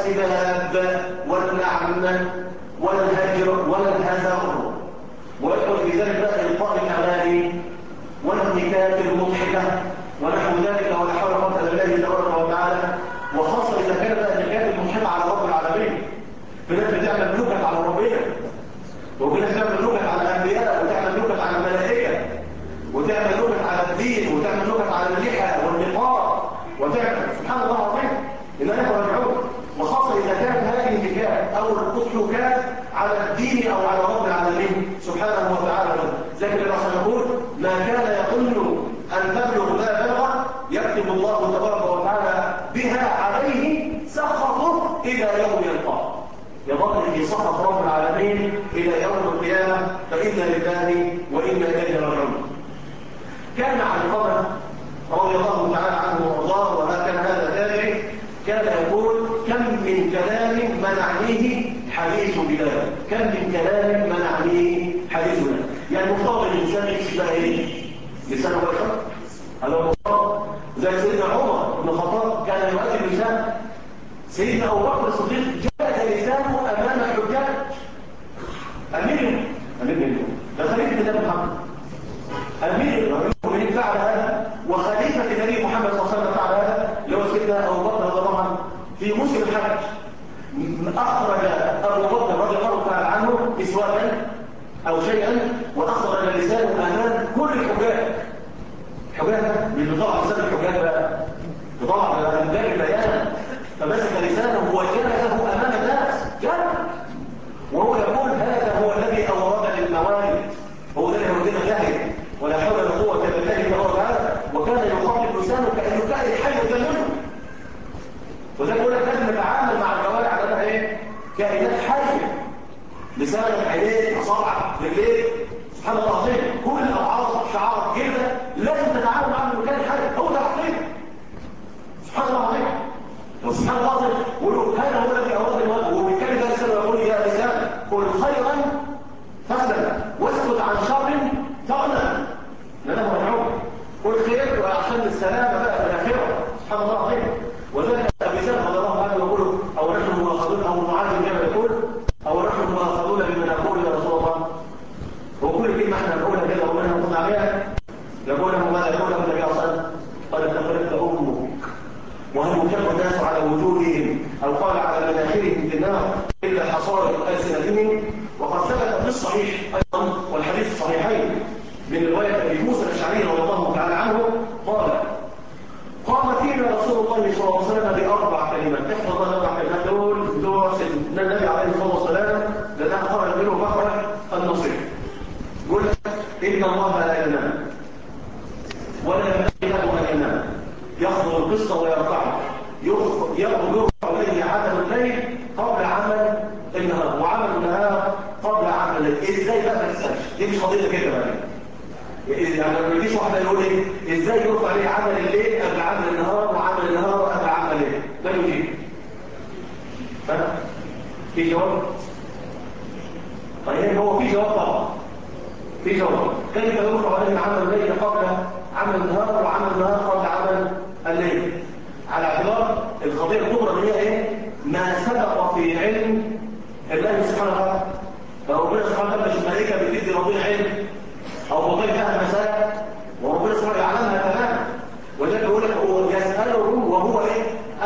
السباب واللعن ولا الهجر ولا الهزر، ويدخل في ذلك بقى إلقاء الأغاني والنكات المضحكة ونحو ذلك، ولا حول ولا قوة إلا بالله تبارك وتعالى. وخاصة إذا كانت بقى النكات المضحكة على رب العالمين، في ناس بتعمل نكت على ربنا، وفي ناس بتعمل نكت على الأنبياء، وتعمل نكت على الملائكة، وتعمل نكت على الدين، وتعمل نكت على اللحى والنقاب، وتعمل سبحان الله العظيم إننا نرجعون. وخاصة إذا كانت هذه النكات أو الأسلوكات على الدين أو على رب العالمين سبحانه وتعالى. زي ما الرسول يقول: ما كان يظن أن تبلغ ما بلغ يكتب الله تبارك وتعالى بها عليه سخطه إلى يوم يلقاه. يظل في سخط رب العالمين إلى يوم القيامة، فإنا لله وإنا إليه راجعون. كان علقمة رضي الله تعالى عنه وارضاه، وما كان هذا تابع، كان يقول: كم من كلام منعنيه حديث بلاد، كم من كلام منعنيه حديث بلاد. يعني مفترض الانسان يمشي بقى ايه؟ لسانه بشر، هذا هو مفترض. زي سيدنا عمر بن الخطاب كان يؤدي لسانه. سيدنا ابو بكر الصديق جاء لسانه امام الحجاج. امير منهم، ده خليفه النبي محمد، امير المؤمنين فعل هذا، وخليفه النبي محمد صلى الله عليه وسلم فعل هذا، اللي هو سيدنا ابو بكر رضي الله عنه. في موسم الحج اخرج ابو بكر رضي الله تعالى عنه مسواكا او شيئا، واخرج لسانه امام كل الحجاج. حجاج مش بيطلع لسان الحجاج بقى، بيطلع من باب البيان، فمسك لسانه وجاهه امام الناس جاهه، وهو يقول: هذا هو الذي اوردني الموارد، هو ده اللي يودينا جاهل، ولا حول ولا قوه الا بالله تبارك وتعالى. وكان يخاطب لسانه كانه كائن حي قدام منه. وده بيقول لك لازم نتعامل مع الجوارح على انها ايه؟ كائنات حيه. لسانك، عينيك، اصابعك، رجليك، سبحان الله العظيم، كل الاعراض، شعارك، جلدك، لازم تتعامل معه انه كائن حي. هو ده عقيده. سبحان الله العظيم. وسبحان الله العظيم يقول: هذا هو الذي اورد الموارد. وبالكلمه ده لسانه يقول: يا لسان قل خيرا فاسلم واسكت عن شر تغنى. لانه مدعوه قل خير وعشان السلامه بقى في الاخره. سبحان الله العظيم. وذلك ابي ذر رضي الله عنه يقول: او نحن مؤاخذون، او معاذ كما يقول: او نحن مؤاخذون بما نقول يا رسول الله. وكل كلمه احنا نقولها كده ومنها نقول عليها، يقول له ماذا يقول له النبي صلى الله عليه وسلم؟ قد تخرجت امك. وهل يكب الناس على وجوههم او قال على مناخرهم في النار الا حصائد السنتهم؟ وقد ثبت في الصحيح ايضا، والحديث الصحيحين، من روايه ابي موسى الاشعري رضي الله تعالى عنه قال: قام فينا رسول الله صلى الله عليه وسلم باربع كلمات. احفظ الاربع كلمات دول بتوع سيدنا النبي عليه الصلاه والسلام، لانها خرج منه مخرج النصير. يقول: ان الله لا ينام ولا ينبغي له ان ينام، يخفض القسط ويرفعه، يرفع اليه عمل الليل قبل عمل النهار، وعمل النهار قبل عمل الليل. ازاي بقى ما تنساش؟ دي مش قضيه كده بقى. يعني ما يجيش واحد يقول ايه ازاي يرفع عليه عمل الليل قبل عمل النهار، وعمل النهار قبل عمل الليل؟ لا يجيب. في جواب؟ طيب هو في جواب طبعا، في جواب. كيف يرفع عليه عمل الليل قبل عمل النهار، وعمل النهار قبل عمل الليل؟ على اعتبار القضيه الكبرى اللي هي ايه؟ ما سبق في علم الله سبحانه وتعالى. فربنا سبحانه وتعالى مش الملائكه بتدي ربنا علم او بطيء فيها المسائل، وربنا سبحانه يعلمها تماما. وده بيقول لك هو يساله وهو ايه؟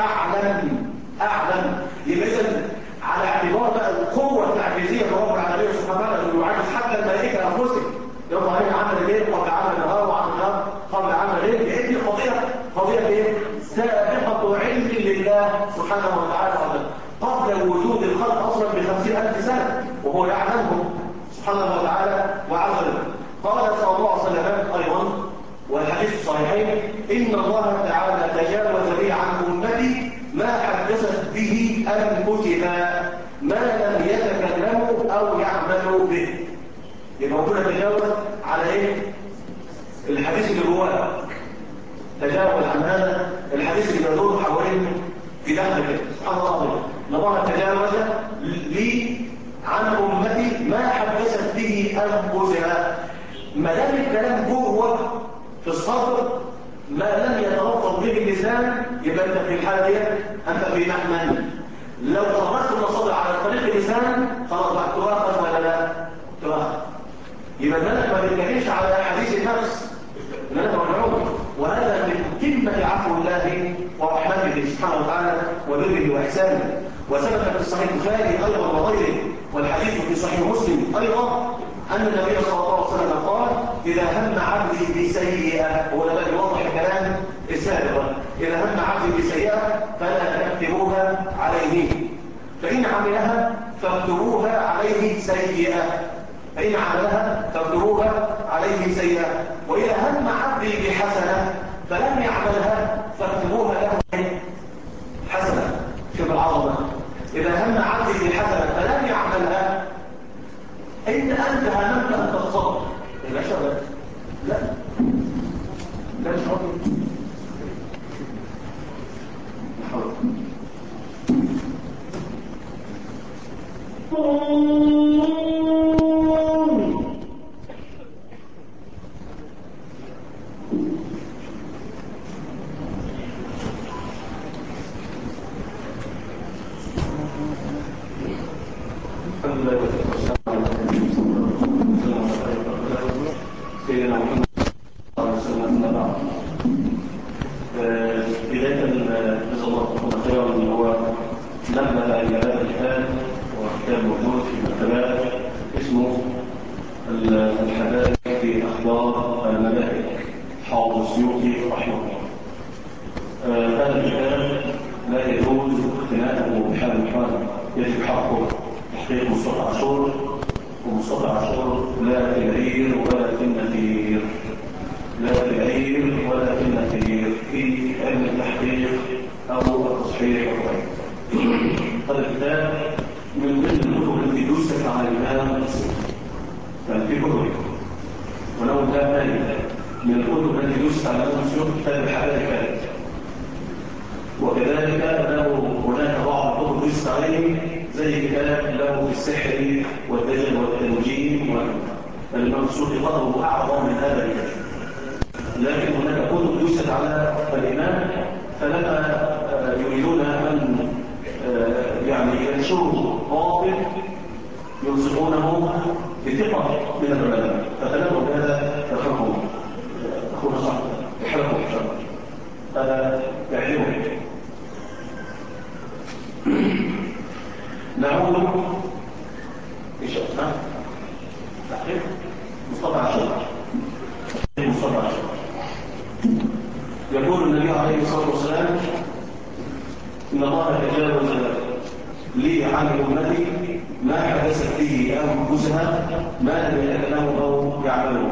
اعلم. يبقى اذا على اعتبار بقى القوه التعجيزيه لرب العالمين سبحانه وتعالى، انه يعجز حتى الملائكه انفسهم، يرفع عليه عمل الليل قبل عمل النهار، وعمل النهار قبل عمل الليل. لان قضيه ايه؟ سابقه علم لله سبحانه وتعالى قبل وجود الخلق اصلا ب50,000 سنه، وهو يعلمهم سبحانه وتعالى وعزله. قال صلى الله عليه وسلم ايضا، والحديث الصحيحين: ان الله تعالى تجاوز لي عن امتي ما حدثت به انفسها ما لم يتكلموا او يعملوا به. يبقى ربنا تجاوز على ايه؟ الحديث اللي جواه، تجاوز عن هذا الحديث اللي بيدور حوالين في داخل كده. سبحان الله، الله تجاوز لي عن امتي ما حدثت به انفسها. ما دام الكلام جوه في الصدر ما لم يتلفظ به اللسان، يبقى انت في الحاله دي انت في محمل. لو خرجت المصادر على طريق اللسان خلاص بقى تؤاخذ ولا لا؟ تؤاخذ. يبقى الملك ما بيتكلمش على حديث النفس، الملك مدعو، وهذا من قمة عفو الله ورحمته سبحانه وتعالى وبره وإحسانه. وثبت في صحيح البخاري أيضا وغيره، والحديث في صحيح مسلم أيضا، أن النبي صلى الله عليه وسلم قال: إذا هم عبدي بسيئة، هو الذي يوضح الكلام السابق، إذا هم عبدي بسيئة فلا تكتبوها عليه، فإن عملها فاكتبوها عليه سيئة، فإن عملها فاكتبوها عليه سيئة، وإذا هم عبدي بحسنة فلم يعملها فاكتبوها له حسنة. شوف العظمة، إذا هم عبدي بحسنة فلم يعملها، أنت هممت أن تتصدق، لا شغل، لا لا شغل، سيدنا محمد صلى الله عليه وسلم. بداية جزا الله خيرا، هو نبذ إلى هذا الكتاب، وكتاب موجود في المكتبات اسمه الحدائق في أخبار الملائكة، حافظ السيوطي رحمه الله. هذا الكتاب لا يجوز اقتناءه بحال الحال، يجب حقه تحقيق مصطفى عاشور، ومصطفى عاشور لا في العير ولا في النفير، لا في العير ولا في النفير في علم التحقيق أو التصحيح والغير. هذا الكتاب من ضمن الكتب التي دست على الإمام مسلم، كان في كتب، ولو كان من الكتب التي دست على الإمام مسلم كتاب الحدائق، وكذلك له هناك بعض الكتب دست عليه زي كتاب له في السحر والدجل والتنجيم، والإمام السيوطي قدره أعظم من هذا الكتاب، لكن هناك كتب دست على الإمام، فلما يريدون أن يعني ينشروا باطل ينصفونه بثقة من العلماء، فتنبه هذا يخافون أخونا صح يحرقه هذا يعلمه. نعود إن شاء الله تحقيق مصطفى عاشور. يقول النبي عليه الصلاة والسلام: إن الله تجاوز لي عن أمتي ما حدثت به أنفسها ما لم يتكلموا أو يعملوا.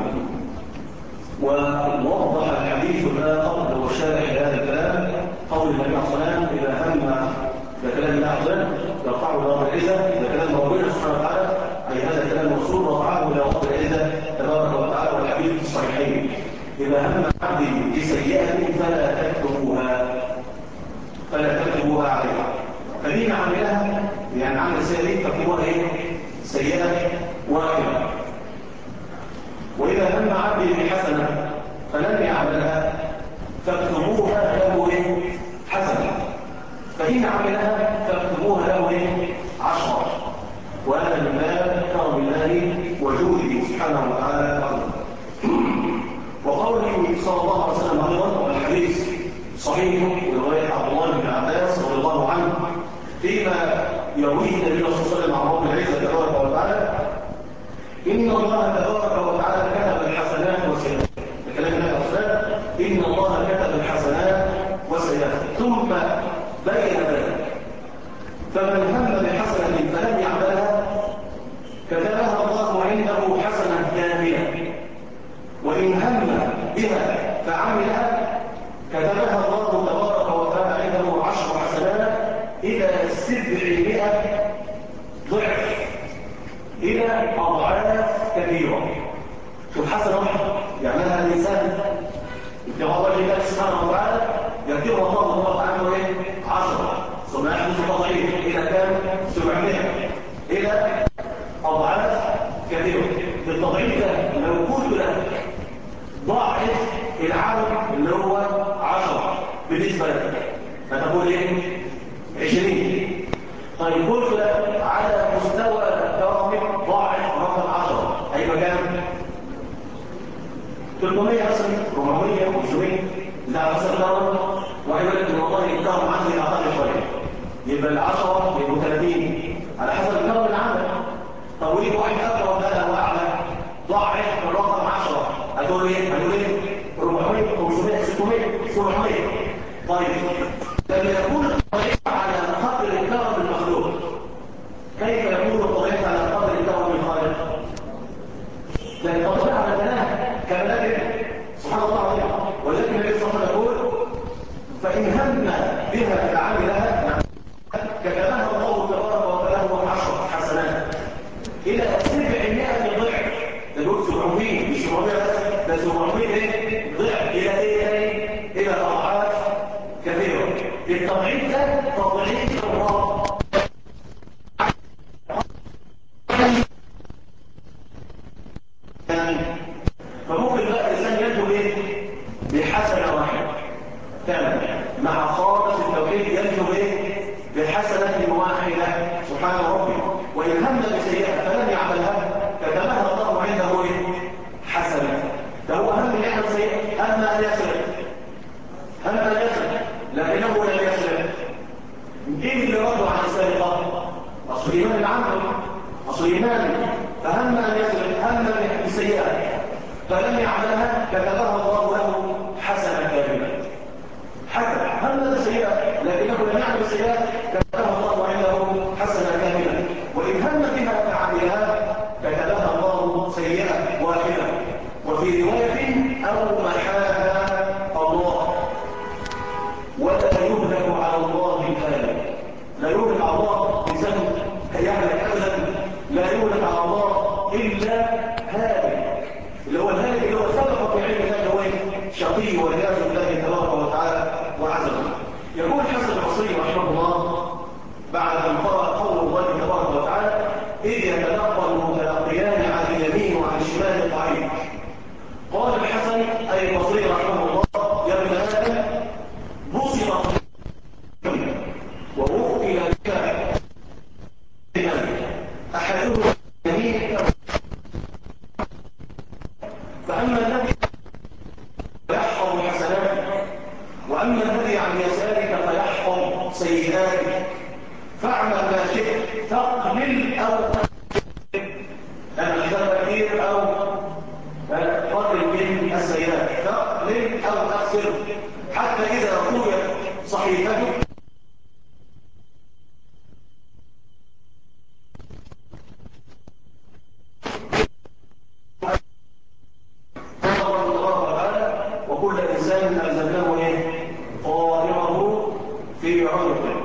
ووضح الحديث الآخر وشارح هذا الكلام قول النبي عليه الصلاة والسلام: إذا هم، ده كلام الله عز وجل، يرفعه إلى رب العزة، ده كلام ربنا سبحانه وتعالى، أي هذا كلام الرسول رفعه إلى رب العزة تبارك وتعالى، والحديث في الصحيحين: إذا هم عبدي بسيئة فلا تكتبوها عليها، فإن عملها يعني عمل سيئة فاكتبوها سيئة واحدة. وإذا هم عبدي بحسنة فلم يعملها فاكتبوها له حسنة، فإن عملها فاكتبوها له 10. وهذا من باب كرم الله وجوده سبحانه وتعالى. وقوله صلى الله عليه وسلم أيضا، والحديث صحيح برواية عبد الله بن عباس رضي الله عنه فيما يرويه النبي صلى الله عليه وسلم عن رب العزة تبارك وتعالى: إن الله تبارك وتعالى كتب الحسنات والسيئات. الكلام هنا أصلا: إن الله كتب الحسنات والسيئات، ثم بين ذلك: فمن هم بحسنة فلم يعملها كتبها الله عنده حسنة كاملة، وإن هم بها فعملها كتبها الله تبارك وتعالى عنده 10 حسنات إلى 700 ضعف، إلى أضعاف كثيرة. شوف، حسنة واحدة يعملها الإنسان ابتغاء وجه الله سبحانه وتعالى، يكتبها الله تبارك وتعالى 10، ثم يحدث تضعيف إلى كام؟ 700، إلى أضعاف كثيرة. التضعيف ده لو قلت لك ضاعف العدد اللي هو 10 بالنسبة لك، هتقول 20. طيب قلت على مستوى كرامك ضاعف رقم 10 هيبقى كام؟ 300 مثلا 400 500 ده على حسب كرم وهيقول لك والله الكرم عندي اقل شويه يبقى ال 10 يبقوا 30 على حسب الكرم اللي عندك. طب وليه واحد اكبر بقى واعلى ضاعف الرقم 10 هتقول ايه؟ هتقول ايه؟ 400 500 600 700. طيب لما يكون الطريق على قدر الكرم المخلوق كيف يكون الطريق على قدر الكرم الخالق؟ لأن الطريق على كملاك سبحان الله العظيم. ولكن النبي صلى الله عليه وسلم يقول فإن هم بها فعملها كتبها الله تبارك وتعالى 10 حسنات إلى 700 ضعف. ده يقول 700 مش 700 بس، ده 700 ضعف إلى إيه؟ إلى أضعاف كثيرة. التضعيف ده تضعيف الله. فممكن بقى الإنسان ينجو إيه؟ بحسنة واحدة فعلا مع خالص التوحيد ينجو إيه؟ بحسنة واحدة سبحان ربي. وإن هم بسيئة فلم يعملها كتبها الله عنده إيه؟ حسنة. ده هو هم يعمل سيئة، هم أن يسرق، هم أن يسرق لكنه لم يسرق. إيه اللي رده عن السرقة؟ أصل إيمان العمل، أصل إيمان، فهم أن يسرق هم بسيئة فلم يعملها كتبها الله له حسنة كاملة. حتى هم بسيئة لكنه لم يعمل سيئة كتبها الله عنده حسنة كاملة. وإن هم بها فعملها كتبها الله سيئة واحدة. وفي رواية أو محاها الله. ولا يهلك على الله الهالك. لا يهلك على الله لسان يعمل أبدا. لا يهلك على الله إلا هالك. اللي هو الهالك اللي هو سبق في علم الله هو شقي والعياذ بالله تبارك وتعالى وعز وجل. يقول الحسن البصري رحمه الله بعد ان قرأ قول الله تبارك وتعالى إذ يتلقى المتلقيان عن اليمين وعن الشمال القعيد. قال الحسن أي البصري رحمه الله يا ابن آدم بصرت ووكل بك أحدهم يمينك فأما الذي يحفظ حسناتك وأما الذي عن يسارك فيحفظ سيئاتك فاعمل ما شئت تقلل أو أنا أحسن كثير أو قلل من السيئات تقلل أو أكثر حتى إذا قويت صحيفتك وكل إنسان ألزمناه إيه؟ طائره في عنقه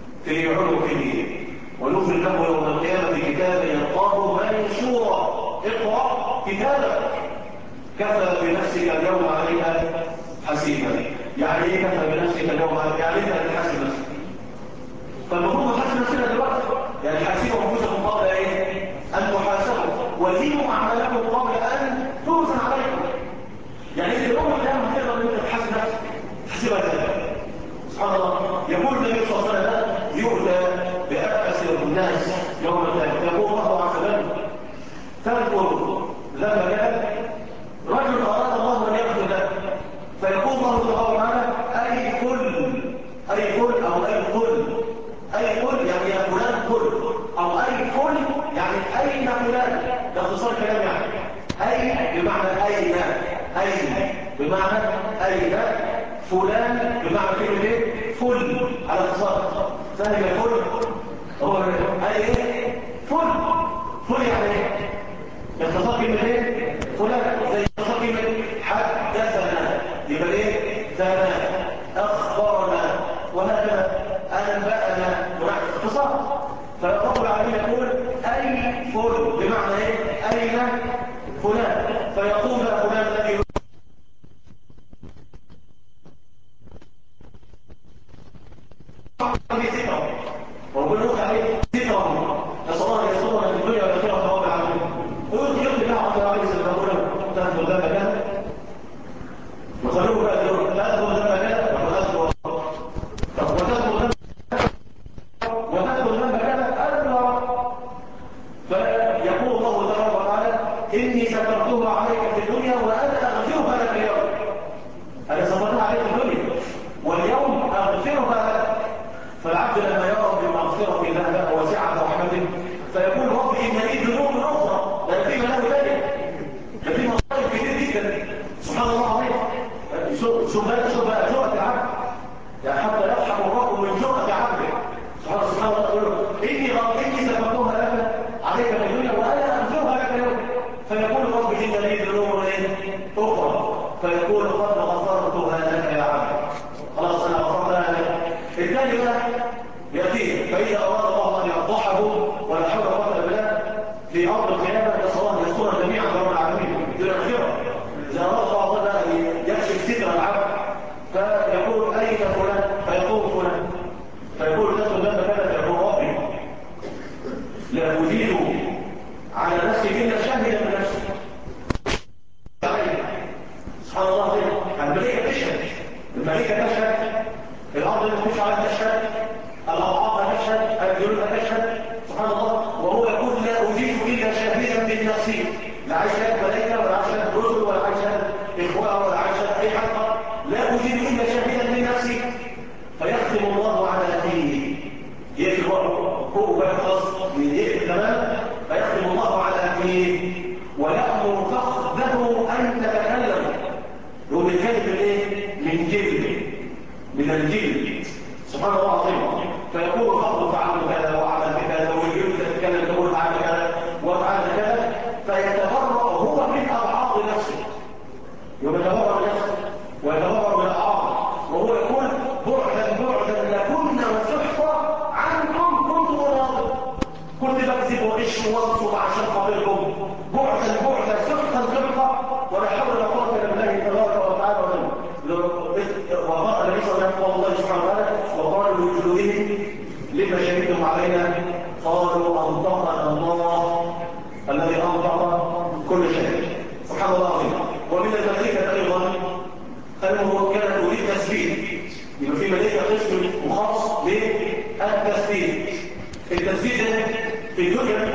ونخرج له يوم القيامة كتابا يلقاه منشورا اقرأ كتابك كفى بنفسك اليوم عليها حسيبا. يعني ايه كفى بنفسك اليوم عليها؟ يعني انت تحاسب نفسك. فالمفروض نحاسب نفسنا دلوقتي، يعني حاسبوا انفسكم قبل ايه؟ ان تحاسبوا وزنوا اعمالكم قبل ان توزن عليكم. يعني انت يوم القيامه هتقدر ان انت تحاسب نفسك تحاسبها ازاي؟ سبحان الله. يقول النبي صلى الله عليه وسلم يؤتى بأبأس الناس يوم القيامه يقول الله عز وجل تذكر ذنبك رجل أراد الله أن يغفر له فيقول الله تبارك وتعالى أي كل يعني يا فلان كل أو أي كل يعني أين فلان. ده اختصار كلام يعني أي بمعنى أين بمعنى أين فلان بمعنى كلمة إيه؟ فل على اختصار سهل الفل هو أي فل يعني إيه؟ يختصر كلمة ايه؟ فلان زي يختصر كلمة حدثنا يبقى ايه؟ ثنا أخبرنا وهكذا أنبأنا ونحن اختصار. فرب العالمين يقول أي فل بمعنى ايه؟ أين فلان فيقول فلان الذي ذكره ويقول له عليه ذكره نسأل الله أن يصبرنا في الدنيا والآخرة رب العالمين. ويقول لله عز وجل سبحانه تأخذ ذنب كذا وخلوه بقى تأخذ ذنب كذا وتأخذ ذنب مغفرة الله بقى واسعة رحمته، فيقول رب إن لي ذنوب أخرى لا يتم له ذلك، ده في مصائب كتير جدا سبحان الله العظيم. شوف بقى جرأة العبد، يعني حتى يضحك الرب من جرأة عبده سبحان الله. يقول له إني سبقتها لك عليك في الدنيا وأنا أغفرها لك اليوم، فيقول رب إن لي ذنوب أخرى، فيقول قد غفرتها لك يا عبد، خلاص أنا غفرتها لك. الثاني بقى يأتيه فإذا أراد الله أن يفضحه ولا حول ولا قوة إلا بالله في أرض القيامة، نسأل الله أن يستر جميعا رب العالمين في الآخرة. إذا أراد الله أن يكشف ستر العبد فيقول أين فلان؟ فيقول فلان، فيقول نفس ذنب كذا، فيقول ربي لا أجيد على نفسي إلا شاهدا من نفسي. سبحان الله، الملائكة تشهد، الملائكة تشهد، الأرض اللي تخش عليها تشهد، الأضعاف تشهد، الجنود تشهد، سبحان الله. وهو يقول لا أجيد إلا شاهدا من نفسي، لا عايز شهادة ملائكة ولا عايز شهادة رسل ولا عايز شهادة إخوة ولا عايز شهادة أي حد، لا أجيد إلا شاهدا من نفسي. فيختم الله على فيه، يقفل هو خلاص يقفل تمام، فيختم الله على فيه ويأمر فخذه أن تتكلم. يقول الكلمة ايه؟ من جلد، من الجلد، سبحان الله العظيم. فيقول فخذ فعل كذا وعمل كذا، والجلد تتكلم تقول فعل كذا وفعل كذا، فيتبرأ هو من أبعاد نفسه، يتبرأ نفسه ويتبرأ من أبعاد، وهو يقول بعدا لكنا وسحقا عنكم كنت أراضي، كنت بكذب وغش وانصب عشان خاطركم، بعدا سحقا ولا حول ولا قوة إلا بالله تبارك وتعالى. وقال النبي صلى الله عليه وسلم وقالوا لجلودهم لما شهدتم علينا؟ قالوا أنطقنا الله الذي أنطق كل شيء، سبحان الله العظيم. ومن الملائكة أيضا الموكلة للتثبيت، يبقى في ملائكة قسم مخصص للتثبيت. التثبيت ده في الدنيا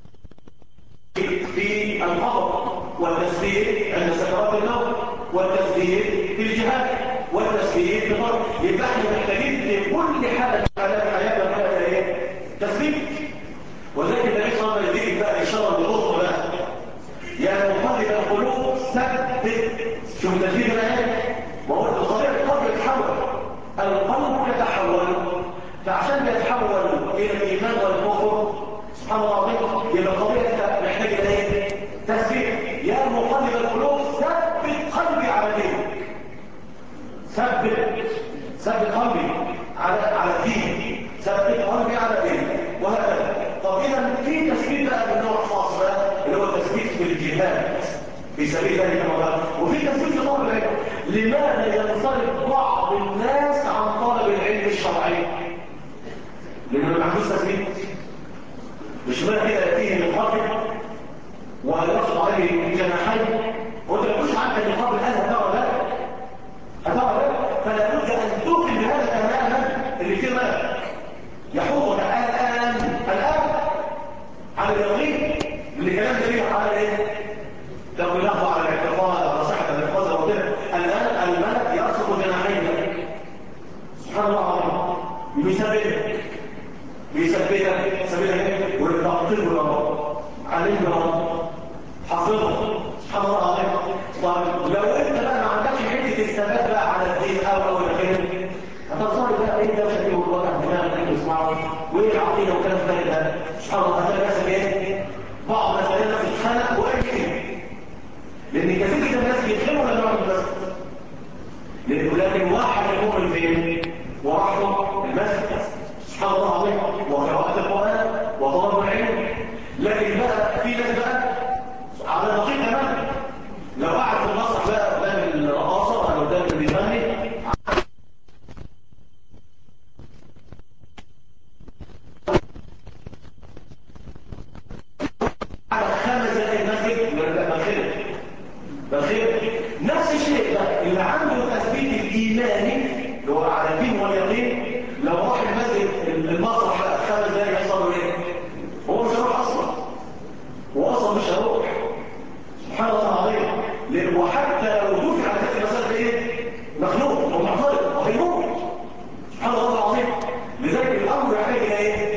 في القبر، والتثبيت عند سكرات الموت، والتثبيت في الجهاد، والتثبيت في الارض. يبقى احنا محتاجين في كل حاله من حالات حياتنا كده ايه؟ تثبيت. وذلك النبي صلى الله عليه وسلم يديك بقى اشاره للأخرى بقى، يا مقلب القلوب ثبت. شوف التثبيت بقى ايه؟ ما هو الطبيعي القلب يتحول، القلب يتحول، فعشان يتحول الى الايمان والكفر سبحان الله العظيم، يبقى الطبيعي انت محتاج الى ايه؟ تثبيت. يا مقلب القلوب ثبت قلبي على دينك، ثبت قلبي على دينك، ثبت قلبي على دينك، وهكذا. طب اذا في تثبيت بقى من نوع خاص بقى اللي هو التثبيت في الجهاد في سبيل الله تعالى، وفي تثبيت في طلب العلم. لماذا ينصرف بعض الناس عن طلب العلم الشرعي؟ لانه ما عندوش تثبيت. مش معنى كده يأتيه من قبل ويرفض عليه جناحين، وانت ما تكونش عارف ان قبل هل هتعرف ذلك، فلا بد ان توقن بهذا تماما اللي فيه مال يحوطك الان على اليقين اللي كلام دليل على ايه؟ تقول لحظه على الاعتقاد على صحه الاعتقاد وكده. الان الملك يرسم جناحين، سبحان الله العظيم، بيثبتك والتعطيل والامر عليك بالامر حافظه، سبحان الله العظيم. طيب لو انت بقى ما عندكش حته الثبات بقى على الدين او الخير، هتنصرف بقى ايه ده شكله والوضع دماغك اللي تسمعه وايه العقيده وكلام ثاني ده، سبحان الله. هتلاقي نفسك ايه؟ بعض مسائل الناس بتتخانق وقايل، لان كثير جدا الناس بيتخانقوا لما يقعدوا بس، لكن واحد المؤمن فين؟ ورحمه المسجد، سبحان الله العظيم، وقراءة القرآن وطلب العلم. لكن بقى في ناس بقى على نقيض تماما، لو قعد في المسرح بقى قدام الرقاصة ولا قدام اللي بيغني على 5 دقائق المسجد بخير. نفس الشيء بقى اللي عنده التثبيت الإيماني اللي هو على الدين واليقين، لو راح المسجد المسرح بقى 5 دقائق يحصل له ايه؟ هو مش هيروح اصلا، هو اصلا مش هيروح، سبحان الله العظيم. وحتى لو دفع على هذه المسألة ايه؟ مخلوق ومعترض وهيموت، سبحان الله العظيم. لذلك الامر يحتاج الى ايه؟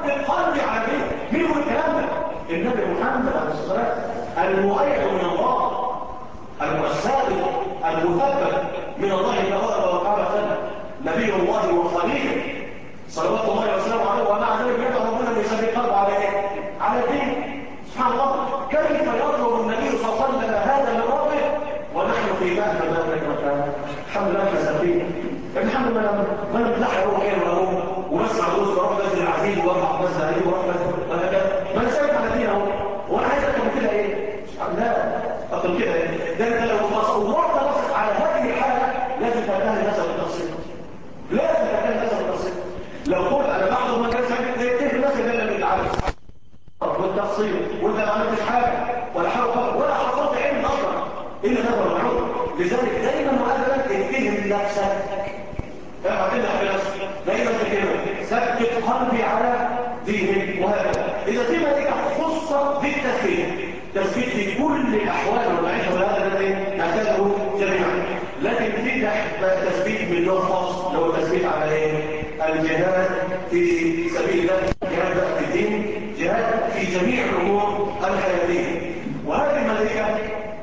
ثبت قلبي على دينك. مين هو الكلام ده؟ النبي محمد عليه الصلاه والسلام المؤيد من الله، السابق المثبت من الله تبارك وتعالى، نبي الله وخليله صلوات الله وسلامه عليه، ومع ذلك يدعو ربنا بيثبت قلبه على ايه؟ على دين. سبحان الله، كيف يطلب النبي صلى الله عليه وسلم هذا من ربه ونحن في مهد ذلك مكان؟ الحمد لله مساكين. الحمد لله ما نمدح هو خير له ونسمع دروس واروح مسجد العزيز واروح مسجد عليه واروح مسجد وهكذا، ما انا سايب على دينه اهو، وانا عايز اكتب كده ايه؟ لا اكتب كده ايه؟ ده انت لو تصورت نفسك على هذه الحاله لازم تنتهي الناس بالتفصيل، لازم تنتهي الناس بالتفصيل. لو قلت انا بعض ما كان ساعتها تنتهي الناس اللي انت عارف والتفصيل وانت ما عملتش حاجه ولا حاجه ولا حصلت علم اصلا الا ده هو المعروف. لذلك دايما وابدا اتهم نفسك، اعتمد على نفسك دايما كده، ثبت قلبي على دينك. وهكذا اذا في ملكه خصت بالتثبيت، تثبيت في كل الاحوال والمعيشه وهذا الذي نحتاجه جميعا. لكن في تثبيت من نوع خاص اللي هو التثبيت على ايه؟ الجهاد في سبيل الله، جهاد في الدين، جهاد في جميع الامور الحياتيه. وهذه الملكه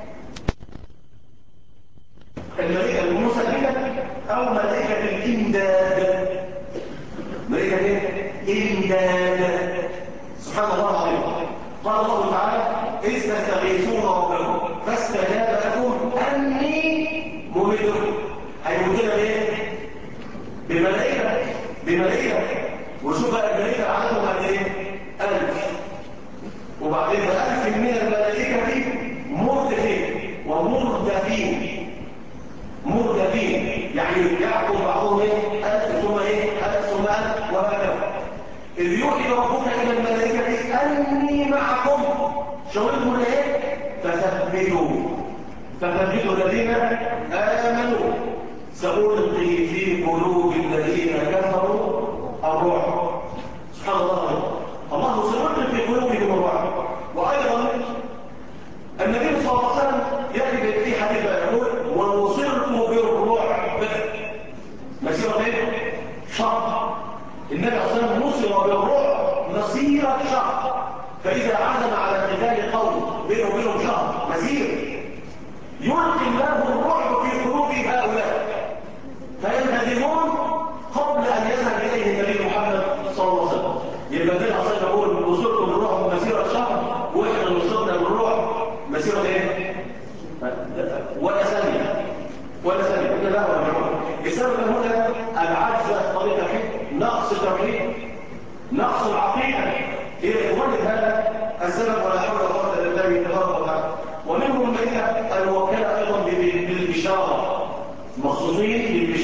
المسلمه او ملائكه الامداد. ملائكه ايه؟ امداد. سبحان الله العظيم. قال الله تعالى اذ تستغيثون ربكم فاستجاب لكم اني ممدكم. هيمدنا بايه؟ بملائكه. وشوف بقى الملائكه عددهم قد ايه؟ 1000. وبعدين 1000 من الملائكه دي مردفين ومردفين. يعني يعقل بعضهم ايه؟ 1000 ثم ايه؟ 1000 ثم 1000 وهكذا. إذ يوحي ربك إلى الملائكة أني معكم. شغلهم ايه؟ فثبتوا الذين آمنوا سألقي في قلوب الذين كفروا الرعب. سبحان الله، الله سيلقي في قلوبهم الرعب. وأيضا النبي صلى الله عليه وسلم يجد في حديث يقول ونصرت بالرعب مسيرة ايه؟ شهر. النبي صلى الله عليه وسلم نصر بالرعب مسيرة شهر. فإذا عزم على قتال قوم بينه وبينهم شهر مسير، يلقي الله الرعب في قلوب هؤلاء فينهزمون قبل أن يذهب إليه النبي محمد صلى الله عليه وسلم. يبقى النبي صلى الله عليه وسلم يقول نصرت بالرعب مسيرة شهر، واحنا نصرنا بالرعب مسيرة ايه؟ ولا ثانية إلا لا ولا معه. السبب هنا العجز الطريقة نقص التوحيد، نقص العقيدة هي ولد هذا السبب. ولا حول ولا قوة إلا بالله تبارك وتعالى. ومنهم من الموكلة أيضا بالبشارة، مخصوصين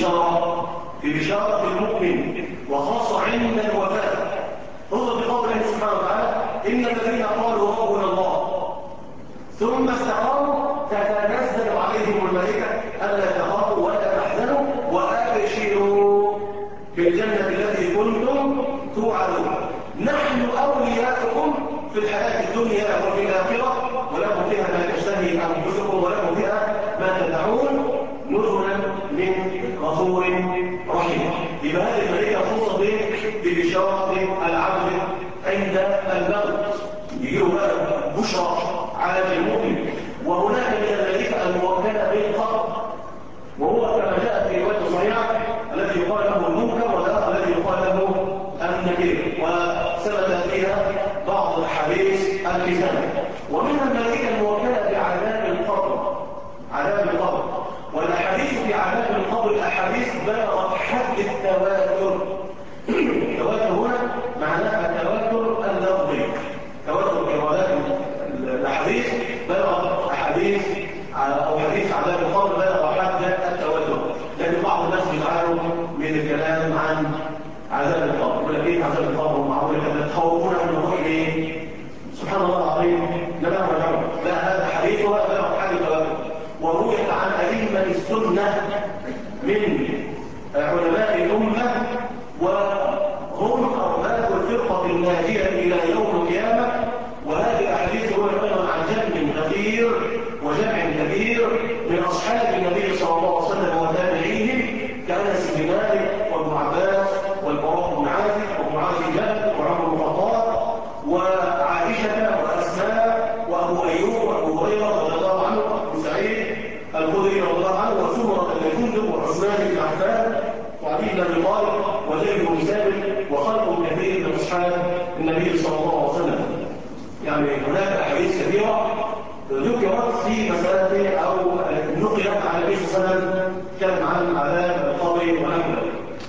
ببشارة المؤمن وخاصة عند الوفاة. هو بقوله سبحانه وتعالى إن الذين قالوا ربنا الله ثم استقاموا تتنزل عليهم الملائكة ألا تخافوا ولا تحزنوا وأبشروا بالجنة التي كنتم توعدون نحن أولياؤكم في الحياة الدنيا وفي الآخرة ولكم فيها ما تشتهي أنفسكم ولكم فيها ما تدعون نزلا من غفور رحيم. يبقى هذه الملائكة خاصة ببشارة العبد عند الموت، يجيله بقى بشرى على المؤمن. وهناك من الملائكة الموكلة بالقبر، وهو كما جاء في رواية صحيحة الذي يقال له المنكر والآخر الذي يقال له النكير، وثبت فيها بعض الحديث الكتاب. ومن الملائكة الموكلة بعذاب القبر، والأحاديث في عذاب القبر أحاديث بلغت حد التواتر. التواتر هنا معناها التواتر اللفظي، تواتر كروات الأحاديث بلغت أحاديث أو حديث عذاب القبر بلغ حد التواتر. لكن بعض الناس بيزعلوا من الكلام عن عذاب القبر، يقول لك ايه عذاب القبر ومعقول كده تخوفون ان نروح ليه؟ سبحان الله العظيم. لا هذا حديث ولا بلغ حد التواتر. ورويت عن أئمة السنة من علماء الأمة وهم أرباب الفرقة الناجية إلى يوم القيامة. وهذه الأحاديث هو أيضا عن جمع كبير من أصحاب النبي صلى الله عليه وسلم وتابعيهم كأنس بن مالك وابن عباس والبراء بن عازب وابن عازب جابر وعمر بن الخطاب بن جندب وعثمان بن عفان وعلي بن ابي طالب وزيد بن ثابت وخلق كثير من اصحاب النبي صلى الله عليه وسلم. يعني هناك احاديث كثيره ذكرت في مساله او نقلت عن النبي صلى الله عليه وسلم كان عن عذاب القبر ونحوه.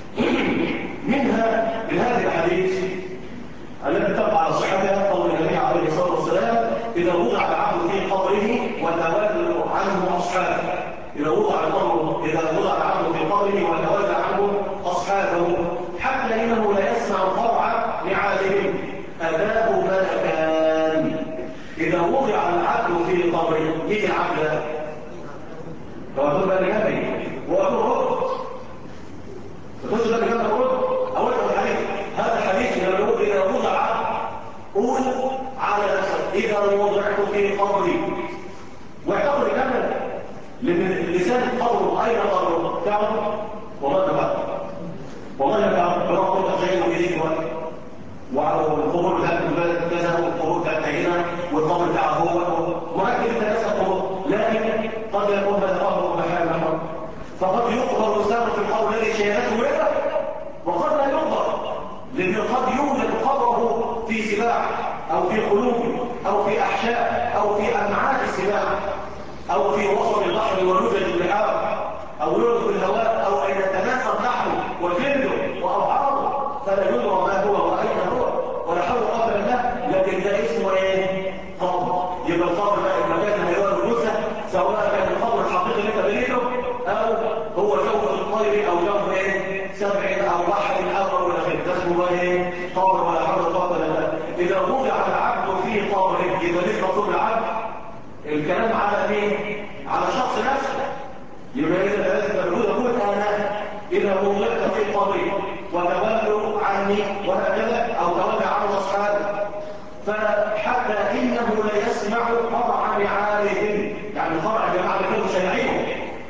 منها من هذه الاحاديث التي تبع على صحتها قول النبي عليه الصلاه والسلام: اذا وضع العبد في قبره وتولى عنه اصحابه. اذا وضع العبد في قبره وتولى عنه اصحابه حتى انه لا يسمع قرع نعالهم اتاه ملكان. اذا وضع العبد في قبره مين العبد؟ فقلت بقى لجنبي وقلت فقلت بقى لجنبي أول الحديث هذا الحديث إذا وضع قول على نفسك إذا وضعت في قبري واعتقد كامل لسان قبره أين قبره تعرف والله تعرف والله تعرف بلا قلت أشياء وجديد وعلى القبور بتاعت البلد كذا والقبور بتاعت هنا والقبر بتاعه هو مركب الثلاثة قبور لكن قد يكون هذا قبر محل فقد يقبر الإنسان في القبر الذي شهادته له وقد لا يقبر لأنه قد يوجد قبره في سباع أو في قلوب أو في أحشاء أو في أمعاء السباع أو في وسط البحر ولوجد البحار أو يولد في الهواء أو أن يتناثر نحوه وجلده وأوعاره فلا يدرى ما هو وأين هو ولا حول قبل الله. لكن ده اسمه إيه؟ قبر. يبقى القبر بقى المكان اللي هو الجثة سواء كان القبر الحقيقي اللي انت بنيته أو هو جوف الطير أو جوف إيه؟ سبع أو بحر أو ولا غير ده اسمه إيه؟ قبر ولا حول قبل الله. إذا وضع العبد في قبره يبقى ليه مطلوب العبد؟ الكلام على مين؟ على شخص نفسه. يبقى إذا لازم تقول أنا إذا وضعت في قبري وتولوا عني وهكذا أو تولى عن أصحابي فحتى إنه لا يسمع قرع نعالهم يعني قرع جماعة كانوا شيعيهم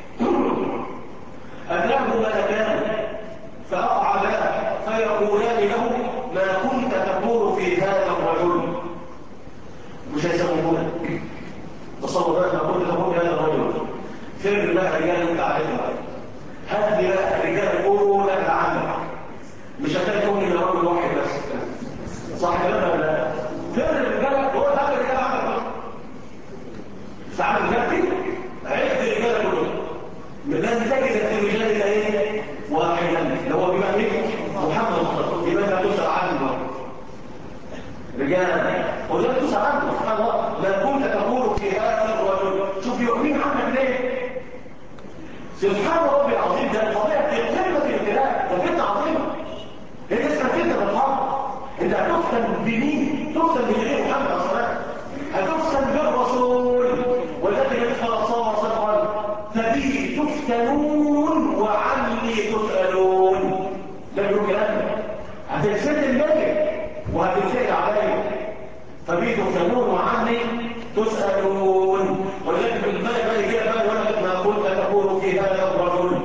أتاه ملكان فأقعدا فيقولان له ما كنت تقول في هذا الرجل مش هيسمونك تصور بقى ما كنت تقول في هذا الرجل فين بقى رجال انت عارفها هات لي بقى الرجال يقولوا لا تعلم مش هتلاقي من رجل واحد بس صح كده ولا لا؟ فين الرجال هو ده الرجال عندك ساعات الرجال عرفت الرجال كلهم لازم تجد الرجال ايه واحدا اللي هو بما مين محمد يبقى انت تسال عنه رجال وده تسال عنه سبحان الله ما كنت تقول في هذا الرجل شوف يؤمن عنك ليه سبحان ربي العظيم ده الطبيعه في قمه الابتلاء ده فتنه عظيمه هي لسه فتنه بالحق انت هتفتن بمين تفتن بغير محمد صلى الله عليه وسلم هتفتن بالرسول والذي يدخل صار صدقا فبه تفتنون وعني تسالون ده بيقول كلام هتتفتن الملك وهتتفتن عليه فبه تفتنون وعني تسالون ولكن الملك بقى كده بقى يقول لك ما كنت تقول في هذا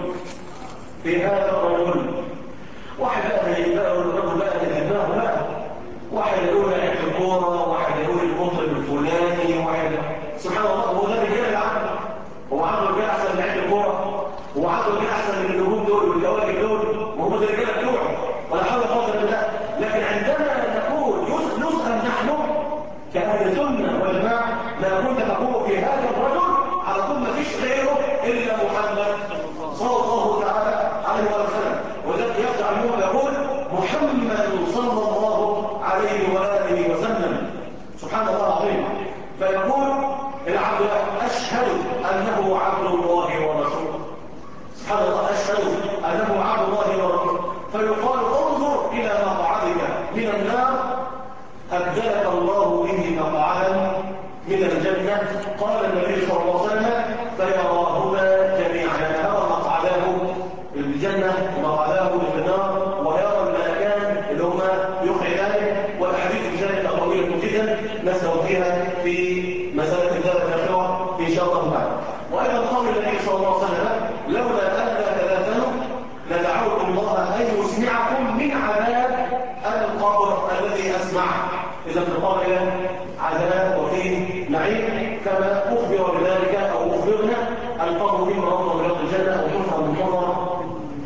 الرجل واحد بقى الرجل بقى يهمه بقى واحد يقول لعب الكوره واحد يقول المطرب الفلاني واحد سبحان الله هو ده الرجال اللي عنده هو عنده رجال احسن من لعب الكوره هو عنده رجال احسن من النجوم دول والكواكب دول وهم ده الرجال بتوعه ولا حول ولا قوه الا بالله. لكن عندما نقول نسال نحن كأهل السنه والجماعه ما كنت تقول في هذا الرجل على طول ما فيش غيره الا محمد صلى الله تعالى عليه وسلم وذلك يرجع المؤمن يقول محمد صلى الله عليه واله وسلم سبحان الله العظيم فيقول العبد اشهد انه عبد الله ورسوله سبحان الله اشهد انه عبد الله ورسوله فيقال انظر الى مقعدك من النار ابدلك الله به مقعدا من الجنه قال النبي صلى الله عليه وسلم فيراهما جميعا يرى مقعداه الجنه ومقعداه في النار ويرى الملكان اللي هما يقعدان والاحاديث في ذلك طويله جدا نسال فيها في مساله الدار الاخره ان شاء الله تعالى. وايضا قول النبي صلى الله عليه وسلم لولا الا تذاتنوا لدعوت الله ان يسمعكم من عذاب القبر الذي اسمعه اذا القبر عذاب وفيه نعيم كما اخبر بذلك او اخبرنا القبر من روضه من رياض الجنه وكنا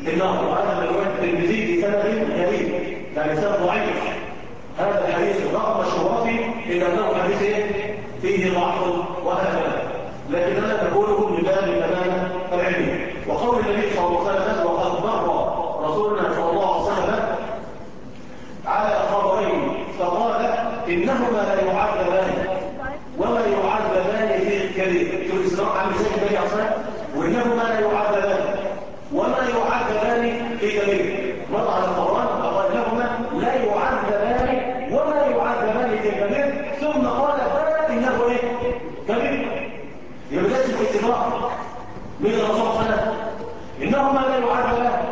النار. وهذا الرواية الترمذي بسند غريب يعني سند ضعيف. هذا الحديث رغم شهرته إلا أنه حديث فيه ضعف وهكذا، لكن أنا أقوله من باب الأمانة العلمية. وقول النبي صلى الله عليه وسلم وقد مر رسولنا صلى الله عليه وسلم على خبرين فقال إنهما لا يعذبان وما يعذبان في الكبير. شوف الإسلام عامل زي النبي أصلا، وإنهما لا يعذبان وما يعذبان في كبير. مر على القرآن فقال إنهما لا يعذبان وما يعذبان في كبير، ثم قال بلى إنه إيه؟ كبير. يبقى لازم اتفاق من الرسول صلى الله عليه وسلم إنهما لا يعذبان،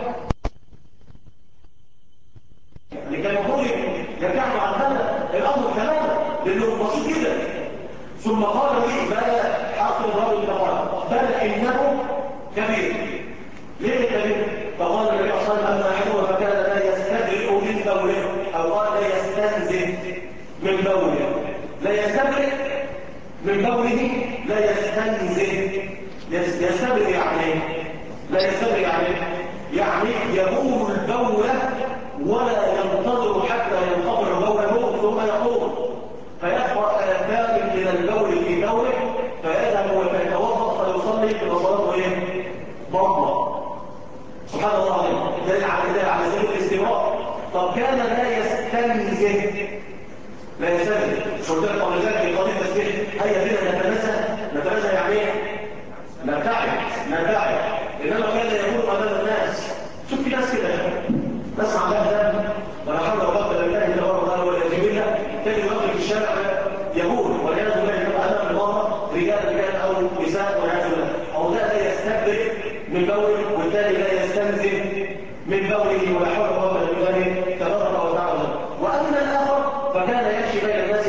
لكي المفروض يرجعوا عن هذا الأمر تماما لأنه بسيط جدا. ثم قال لي بلى حق الرجل فقال بل إنه كبير. ليه كبير؟ فقال النبي صلى الله عليه وسلم أما أحدهما فكان لا يستبرئ من بوله، أو قال لا يستنزه من بوله. لا يستبرئ من بوله لا يستنزه. يستبرئ يعني لا يستبرئ يعني يبول البول ولا ينتظر حتى ينقطع بوله ثم يقوم فيقرأ آثام من البول في بوله فيذهب ويتوضأ فيصلي في صلاته ايه؟ بطلة. سبحان الله عليه دليل على سبيل الاستواء. طب كان لا يستنزه لا يستنزه شو ده قبل ذلك في قضية التسبيح هيا بنا نتنزه يعني ايه؟ نبتعد انما كان يقول امام الناس. شوف في ناس كده ناس عندها ذنب ولا حول ولا قوه الا بالله تبارك وتعالى ولا جميله تجد واقف في الشارع يقول والعياذ بالله يبقى امام المراه رجال او نساء والعياذ بالله، او ده لا يستبرئ من بوله والثاني لا يستنزه من بوله ولا حول ولا قوه الا بالله تبارك وتعالى. واما الاخر فكان يمشي بين الناس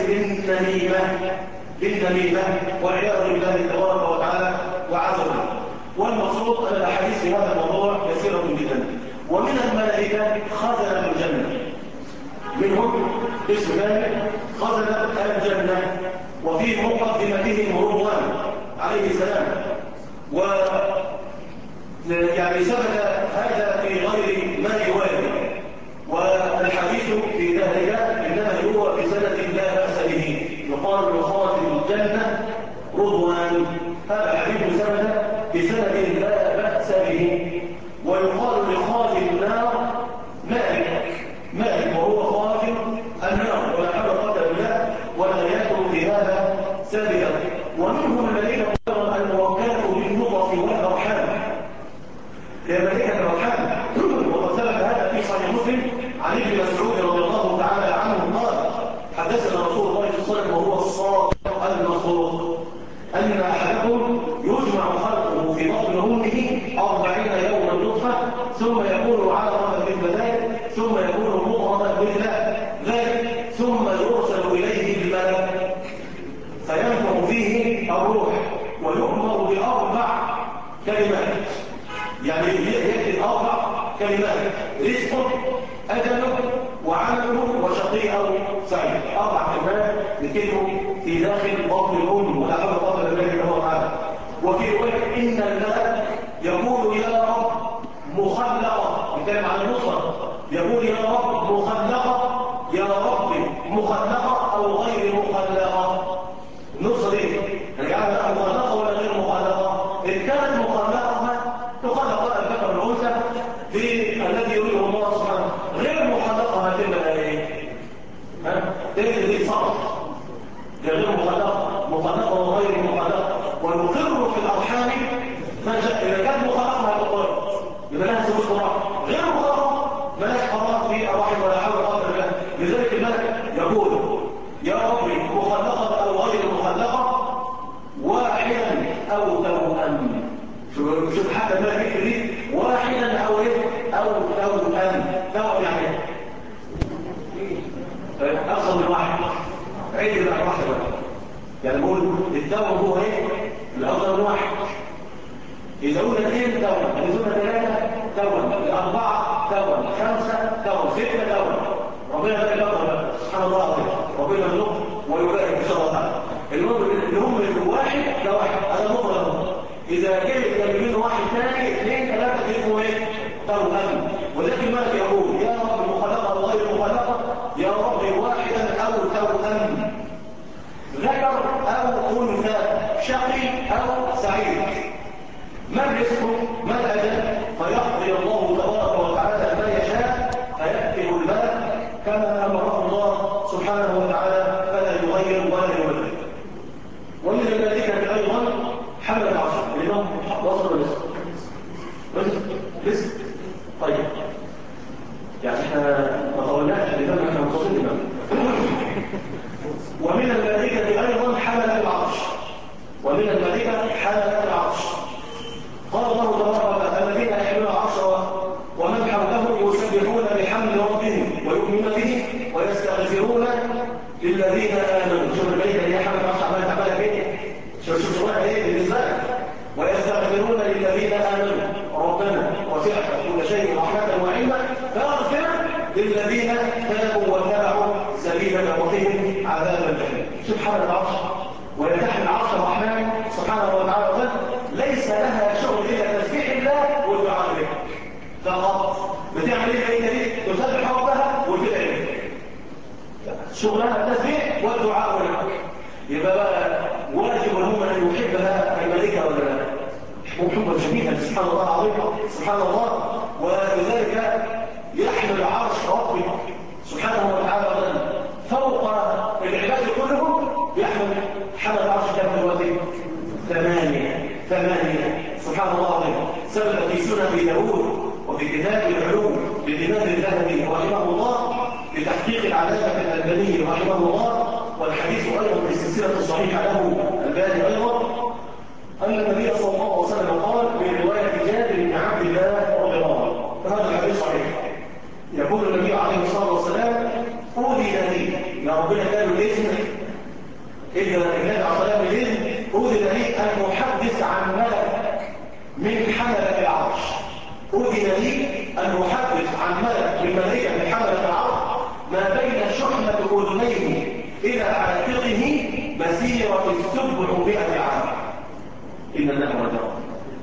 بالنميمه والعياذ بالله تبارك وتعالى وعز وجل. والمقصود ان الاحاديث في هذا الموضوع كثيره جدا. ومن الملائكه خزنه الجنه، منهم اسم ذلك خزنه الجنه، وفي مقدمتهم رضوان عليه السلام. و يعني ثبت هذا في غير ما يوالي، والحديث في ذلك انما هو بسند لا باس به. يقال لخازن الجنه رضوان، هذا الحديث ثبت بسند لا باس به. ويقال لخازن النار مالك وهو خازن النار ولا حول ولا قوه الا بالله ولا يكون في هذا سابقا. ومنهم الذين قالوا الموكلة بالنطف والارحام، هي ملائكه الارحام. وقد ثبت هذا في صحيح مسلم عن ابن مسعود رضي الله تعالى عنه قال حدثنا رسول الله صلى الله عليه وسلم وهو الصادق المصدوق ان احدكم يجمع خلقه في بطن امه 40 يوما نطفه ثم يكون علقه مثل ذلك ثم يكون مضغه مثل ذلك ثم يرسل اليه الملك فينفخ فيه الروح ويؤمر باربع كلمات. يعني يأتي 4 كلمات: رزقه أجله وعمله وشقي أو سعيد. 4 كلمات بتكتب في داخل بطن الأم ولا حول ولا قوة إلا بالله تعالى. وفي رواية إن الملك يقول يا رب مخلقة، نتكلم عن النصرة، يقول يا رب مخلقة يا رب مخلقة أو غير مخلقة. النصرة دي نجعلها مخلقة ولا غير مخلقة؟ إن كانت مخلقة تخلق الذكر والأنثى الذي يريده الله سبحانه، غير مخلقة هتبقى ايه؟ دي صعب، غير مخلقة وغير مخلقة. والمقر في الأرحام ما جاء إذا كانت مخلقة هتقر يبقى لها سبيل قرار، غير مخلقة ملاش قرار في الرحم ولا حول ولا قوة إلا بالله. لذلك الملك يقول يا ربي مخلقة أو غير مخلقة واحدا أو توأم. شوف حتى الملك دي واحدا أو ايه أو توأم يعني أقصى من واحد عيد بقى واحد بقى. يعني نقول التوأم هو ايه الأفضل من واحد. إذا قلنا 2 توأم، إذا قلنا 3 توأم، 4 توأم، 5 توأم، 6 توأم، ربنا لا يقدر بقى سبحان الله العظيم. ربنا يرزق ويبارك إن شاء الله تعالى. اللي هم واحد لواحد هذا مطلق. إذا كان منه واحد ثاني 2 3 اسمه ايه؟ توأم. الملك يقول يا رب مخلقة وغير مخلقة، يا رب واحدا أو توأم، ذكر أو أنثى، شقي أو سعيد، ما الرزق ما الأجل، فيقضي الله تبارك وتعالى ما يشاء، فيكتب الملك كما أمره الله سبحانه وتعالى، فلا يغير ولا يبدل. ومن الملائكة أيضا حمل العرش، لأنهم وصلوا رزق. طيب يعني احنا ما طولناش لأننا احنا متصلين. ومن الملائكة أيضا حمل العرش، ومن الملائكة حمل العرش. قال الله تبارك وتعالى الذين يحملون العرش ومن حوله يسبحون بحمد ربهم ويؤمنون به ويستغفرون للذين آمنوا. شوف الملائكة اللي حمل العرش عمال تعملها فين؟ شوف شغلها ايه بالنسبة لك؟ ويستغفرون للذين آمنوا ربنا وسعت كل شيء رحمة وعلما فاغفر للذين تابوا واتبعوا سبيلك وقهم عذاب الجحيم. سبحان العرش ويتحمل عرش الرحمن سبحانه وتعالى ليس لها شغل الا تسبيح الله والدعاء به فقط. بتعمل ايه دي؟ تسبح ربها وتدعي به، شغلها التسبيح والدعاء به. يبقى بقى واجب لهم ان يحبها الملائكه ولا لا؟ حبا شديدا. سبحان الله العظيم، سبحان الله. ولذلك يحمل عرش ربي سبحانه وتعالى فوق العباد كلهم، يحمل حمل عرش كم دلوقتي؟ ثمانية. سبحان الله العظيم. ثبت في سنن ابي داود وفي كتاب العلوم للامام الذهبي رحمه الله بتحقيق العلامة الألباني رحمه الله، والحديث أيضا في السلسلة الصحيحة له الباني أيضا، أن النبي صلى الله عليه وسلم قال في رواية جابر بن عبد الله رضي الله عنه، فهذا الحديث صحيح. يقول النبي عليه الصلاة والسلام أوذي لي، يا ربنا قالوا الإذن إذا النبي عليه الصلاة والسلام أوذي لي أن أحدث عن ملك من حملة العرش. أوذي لي أن أحدث عن ملك من ملائكة من حملة العرش ما بين شحمة أذنيه إلى عاتقه مسيرة 700 عام. إن الله رجاء.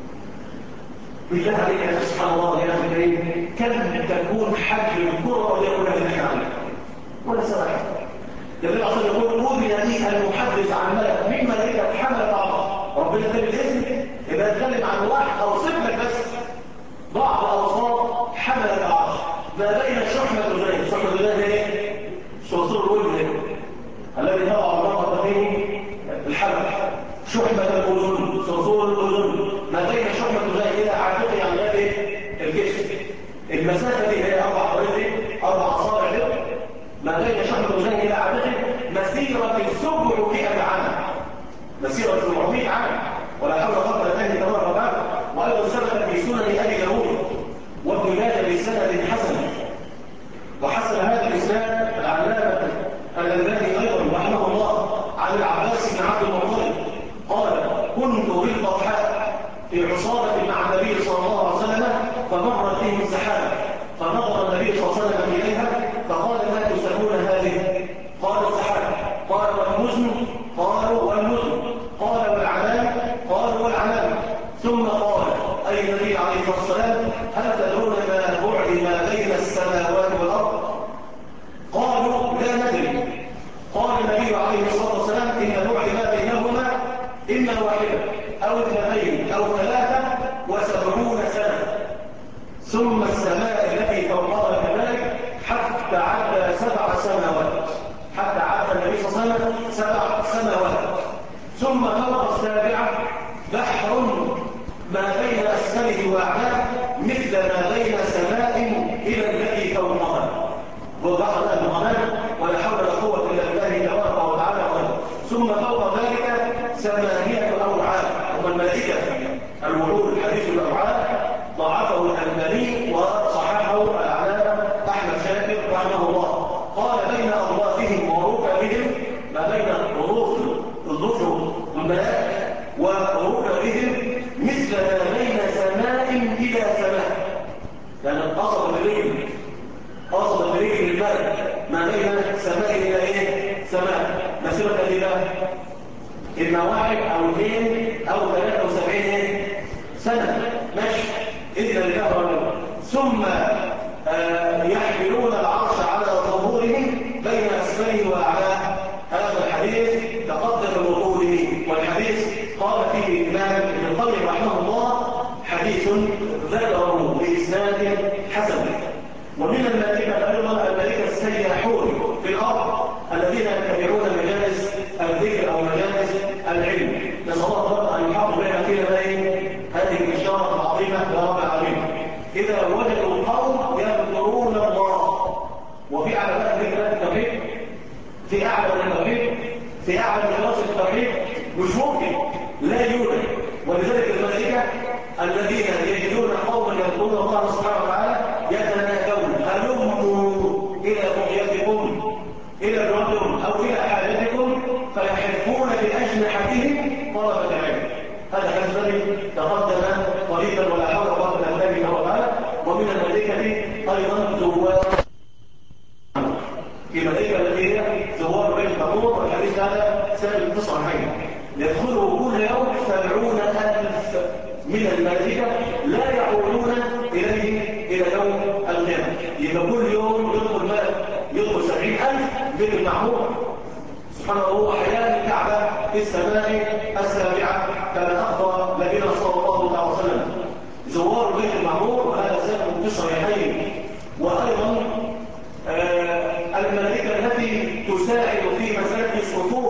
بالله عليك يا سبحان الله يا أخي الكريم، كم تكون حجم الكرة وليكن لها الحمل ولا سواء. النبي أصلا يقول أوذي لي أن أحدث عن ملك من ملائكة حملة العرش. ربنا اداني الإذن يبقى اتكلم عن واحد أوصف لك بس بعض أوصاف حملة العرش ما بين شحمة أذنيه. شحمة أذنيه ايه؟ صرصور الوجه الذي يضع المرأة فيه الحمل. شحمة الأذن، صرصور الأذن ما بين شحمة أذنيه إلى عاتقه عن غير الجسم. المسافة دي هي 4 أصابع ما بين شحمة أذنيه إلى عاتقه مسيرة 700 عام. مسيرة 700 عام ولا حول ولا قوة إلا بالله تبارك وتعالى. وأيضا ثبت في سنن أبي داود وابن ماجه بسند حسن، وحسن هذا الإسناد العلامة الألباني أيضا رحمه الله عن العباس بن عبد المطلب قال كنت بالبطحاء في عصابة مع النبي صلى الله عليه وسلم فمرت بهم سحابة، فنظر النبي صلى الله عليه وسلم إليها فقال ما تسمون هذه؟ قالوا السحابة. قال والمزن؟ قالوا والمزن. قال والعنان؟ قالوا والعنان. ثم قال أي النبي عليه الصلاة والسلام هل تدرون ما بعد ما بين السماوات والأرض؟ قالوا لا ندري. قال النبي عليه الصلاة والسلام إن بعد ما بينهما إما واحدة أو 2 أو 73 سنة، ثم السماء التي فوقها كذلك حتى عدى 7 سنوات، حتى عدى النبي صلى الله عليه وسلم 7 سنوات. ثم فوق السابعة بحر ما بين أسفله وأعلاه مثل ما بين سماء إلى التي فوقها. وبحر المغامر ولا حول ولا قوة إلا بالله تبارك وتعالى. ثم فوق ذلك 8 أوعاد، هم الملائكة الوعود. حديث الأوعاد ضعفه الألباني وصححه العلامة أحمد شاكر رحمه الله. قال بين أضرافهم وركبهم، ما بين الظفر والملائكة وركبهم مثل ما بين سماء إلى سماء، يعني قصد برجل الملك ما بين سماء إلى إيه؟ سماء. مسيرة الإله إما 1 أو 2 أو 73 سنة ماشي إذن الله رجل. ثم عليه وأعلاه. هذا الحديث تقدم وقوله، والحديث قال فيه الإمام ابن القيم رحمه الله حديث ذكره بإسناد حسن. ومن الملائكة أيضا الملائكة السياحون في الأرض الذين يتبعون مجالس الذكر أو مجالس العلم. نسأل الله أن يحافظ بين فينا هذه الإشارة العظيمة يا رب العالمين. إذا وجدوا قوم يذكرون الله، وفي أعلى بقى ذكر التوحيد، في أعلى التوحيد، في أعلى دراسة التوحيد مش ممكن، لا يوجد. ولذلك الملائكة الذين يجدون قوما يذكرون الله سبحانه وتعالى يتنادون هلموا إلى بغيتكم، إلى ربكم أو إلى حاجتكم، فيحفون بأجنحتهم طلب العلم. هذا كذلك تقدم طريقا ولا حول ولا قوة إلا بالله تعالى. ومن الملائكة أيضا زوار، في ملائكة التي هي زوار بيت المعمور، والحديث هذا ثابت في الصحيحين. يدخله كل يوم 70,000 من الملائكة لا يعودون إليه إلى يوم القيامة. يبقى كل يوم يدخل ملك، يدخل 70,000 بيت المعمور سبحانه. هو أحيانا الكعبة في السماء السابعة كما أخبر نبينا صلى الله عليه وسلم. زوار بيت المعمور وهذا ثابت في الصحيحين. وأيضا الملائكة التي تساعد في مسألة صفوف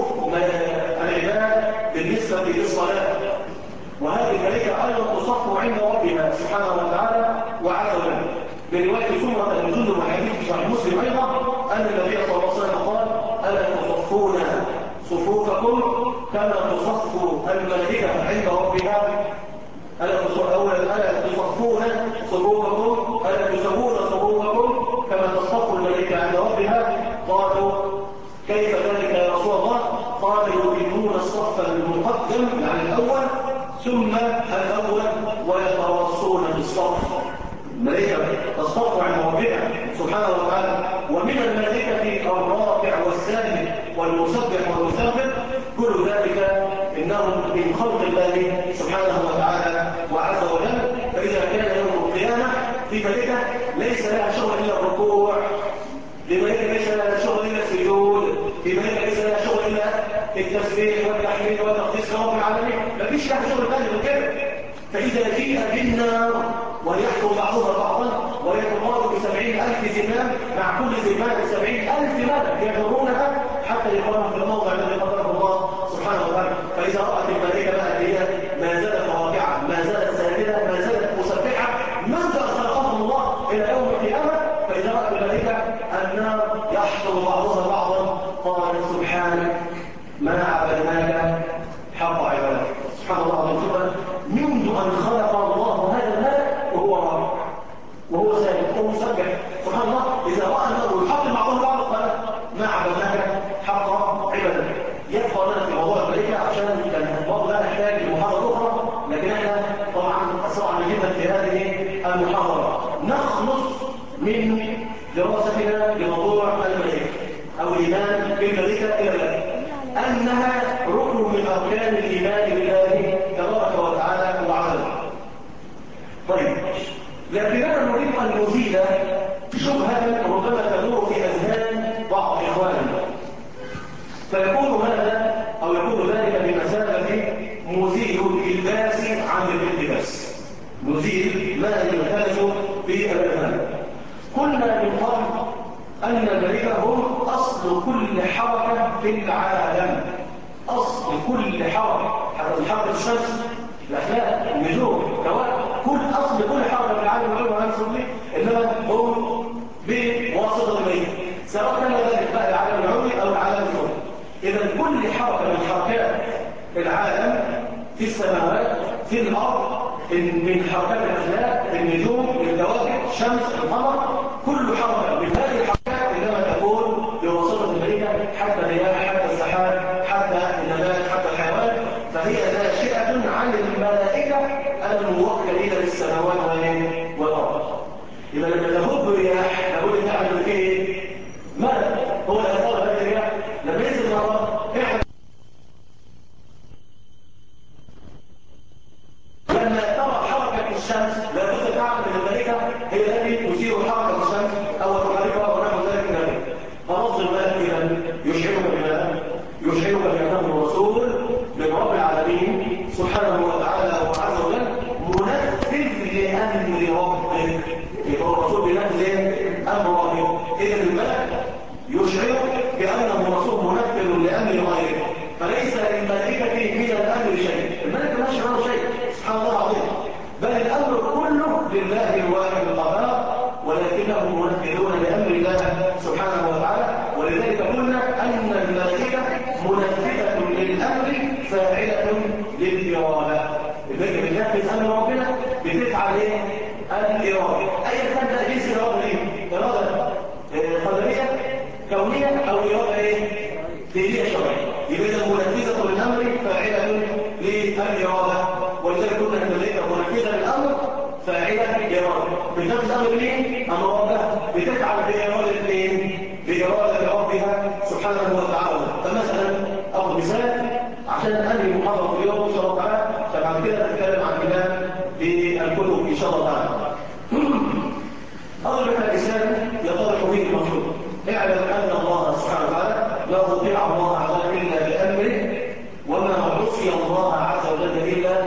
العباد بالنسبة للصلاة، وهذه الملائكة أيضا تصف عند ربها سبحانه وتعالى وعز وجل. برواية سمرة بن جندب وحديث صحيح مسلم أيضا أن النبي صلى الله عليه وسلم قال: ألا تصفون صفوفكم كما تصف الملائكة عند ربها؟ ألا تصفون صفوفكم، ألا تسوون صفوفكم كما تصف الملائكة عند ربها؟ قالوا: كيف ذلك يا رسول الله؟ قال: يقيمون الصف المقدم يعني الأول ثم الأول ويتراصون بالصف. الملائكة تصف عند ربها سبحانه وتعالى. ومن الملائكة الرافع والساجد والمسبح والمستغفر، كل ذلك إنهم من خلق الله سبحانه وتعالى وعز وجل. فإذا كان يوم القيامة في ملائكة ليس لها شغل إلا الركوع، في ملائكة ليس لها شغل إلا السجود، في ملائكة ليس لها شغل إلا التسبيح والتحميد والتقديس لرب العالمين، ما فيش لها شغل ثاني من كده. فإذا جيء بالنار ويحكم بعضها بعضا ويتقاضوا ب70,000 زمام، مع كل زمام 70,000 ملك يجرونها حتى يقاموا في الموضع الذي قدره الله سبحانه وتعالى. فإذا رأت الملائكة بقى هي ما زالت راكعة، ما زالت ساجدة، ما زالت مسبحة، منذ أن خلقهم الله إلى يوم القيامة، فإذا رأت الملائكة النار يحكم بعضها بعضا، قال: سبحانك ما عبدناك حق عبادك. سبحان الله العظيم. منذ أن خلق الله هذا الملك وهو راكع وهو ساجد وهو مسبح سبحان الله، إذا رأى النار يحكم بعضهم بعض قال: ما عبدناك حق عبادك. يبقى لنا في موضوع الملائكة عشان كان الموضوع لا نحتاج لمحاضرة أخرى، لكن احنا طبعا أسرعنا جدا في هذه المحاضرة. نخلص من دراستنا لموضوع الملائكة أو الإيمان بالملائكة إلى الآن أنها ركن من أركان الإيمان بالله تبارك وتعالى وعلا. طيب، لكننا نريد أن نزيل شبهة ربما تدور في أذهان بعض إخواننا، فيكون هذا أو يكون ذلك بمثابة مزيل الإلباس عن الالتباس، نزيل ما يلتبس في الأذهان. قلنا من قبل أن الملائكة هم أصل كل حركة في العالم، أصل كل حركة الشمس، الأفلاك، النجوم، كواكب، أصل كل حركة في العالم العلوم ونفسه به، إنما هم بواسطة الملائكة، سواء كان ذلك بقى العالم العلوي أو العالم الأرضي. إذا كل حركة من حركات العالم في السماوات، في الأرض، من حركات الأفلاك، النجوم، الكواكب، الشمس، القمر، كل حركة من هذه الحركات إنما تكون بواسطة الملائكة، حتى الرياح، حتى السحاب، حتى النبات، حتى الحيوان، فهي ناشئة عن الملائكة الموكلين للسماوات والأرض. إذا لما تهب الرياح لابد أن تعمل فيه ملك هو الأثار هذه الرياح. لما ينزل مرة لما ترى حركة الشمس لابد تعلم أن الملائكة هي التي تثير حركة الشمس أو تحركها ونحو ذلك من ذلك. فرص الملك إذا يشعرك بماذا؟ يشعرك بأنه رسول من رب العالمين سبحانه وتعالى وعز وجل منفذ لأمر ربك. يبقى الرسول بنفذ أمر ربك. إذا الملك يشعرك بأنه رسول منفذ لأمر غيره، فليس للملائكة من الأمر شيء. الملك لا يشعر شيء سبحان الله العظيم، بل الأمر كله لله الواحد القهار، ولكنهم منفذون لأمر الله سبحانه وتعالى. ولذلك قلنا أن الملائكة منفذة للأمر فاعلة للإرادة. الملائكة بتنفذ أمر ربنا بتفعل إيه؟ الإرادة. أي كان ده جنس الإرادة دي؟ إرادة قدرية كونية أو إرادة إيه؟ دينية شرعية. يبقى منفذة للأمر فاعلة للإرادة. ولذلك قلنا أن الملائكة منفذة للأمر فاعلة للإرادة. بتنفذ أمر مين؟ أمر ربها. بتفعل بإرادة مين؟ بإرادة ربها سبحانه وتعالى. فمثلا أخذ مثال عشان أنهي محاضرة اليوم إن شاء الله تعالى، فبعد كده نتكلم عن كلام بالكتب إن شاء الله تعالى. أضرب لك مثال يتضح به المقصود. اعلم أن الله سبحانه وتعالى لا يطيع الله عز وجل إلا بأمره، وما عصي الله عز وجل إلا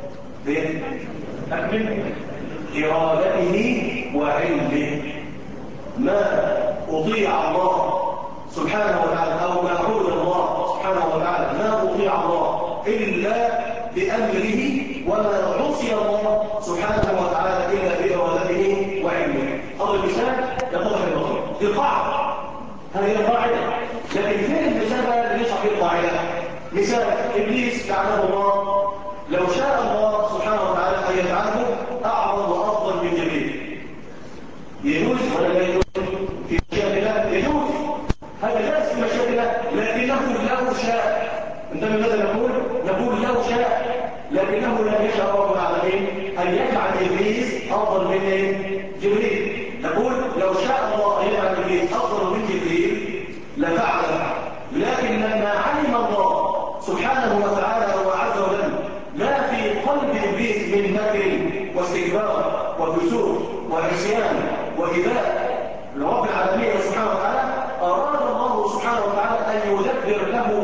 بأكمل إرادته وعلمه. ما أطيع الله سبحانه وتعالى أو ما عبد الله سبحانه وتعالى ما أطيع الله إلا بأمره، وما عصي الله سبحانه وتعالى إلا بإرادته وعلمه. أضرب مثال يتضح المقصود. دي قاعدة، هذه القاعدة، لكن فين المثال بقى اللي يشرح فيه القاعدة؟ مثال إبليس لعنه الله، لو شاء الله سبحانه وتعالى أن يجعله أعظم وأفضل من جبريل، يجوز ولا لا يجوز؟ في مشيئة الله يجوز، هذا جائز في مشيئة الله، لكنه لو شاء. انت من ماذا نقول؟ نقول لو شاء، لكنه لم يشاء رب العالمين أن يجعل إبليس أفضل من جبريل. نقول لو شاء الله أن يجعل إبليس أفضل من جبريل لفعله، لكن لما علم الله سبحانه وتعالى وعز وجل ما في قلب إبليس من مكر واستكبار وفسوق وعصيان وإباء لرب العالمين سبحانه وتعالى، أراد الله سبحانه وتعالى أن يدبر له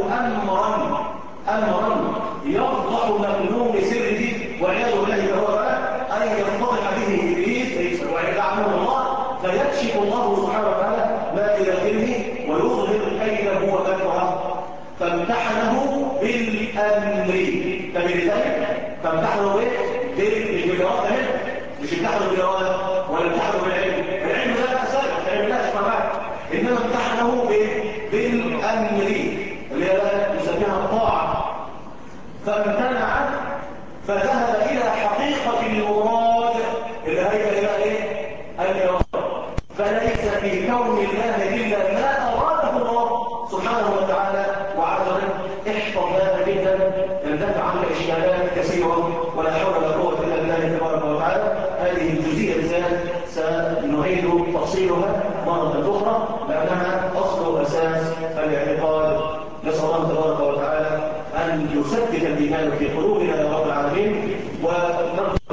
أمرا يفضح مكنون سره والعياذ بالله تعالى، أن يفتضح به إبليس ويلعنه الله، فيكشف الله سبحانه وتعالى ما في داخله ويظهر كيده ومكره، فامتحنه بالأمر. فبذلك فامتحنه مش بالإرادة، مش امتحنه بالإرادة ولا امتحنه بالعلم. العلم ده لا سابق، العلم لا اسمع بعد، إنما امتحنه بالأمر اللي هي نسميها الطاعة، فامتنع فذهب إلى حقيقة المراد اللي هي إلى إيه؟ الإرادة. فليس في كون الله إلا ما أراده الله سبحانه وتعالى وعز وجل. احفظ هذا جدا يندفع عنك إشكالات كثيرة، ولا حول ولا قوة إلا بالله تبارك وتعالى. هذه الجزئية بالذات سنعيد تفصيلها مرة أخرى لأنها أصل أساس الاعتقاد. نسأل الله تبارك وتعالى أن يثبت الإيمان في قلوبنا يا رب العالمين. ونرجو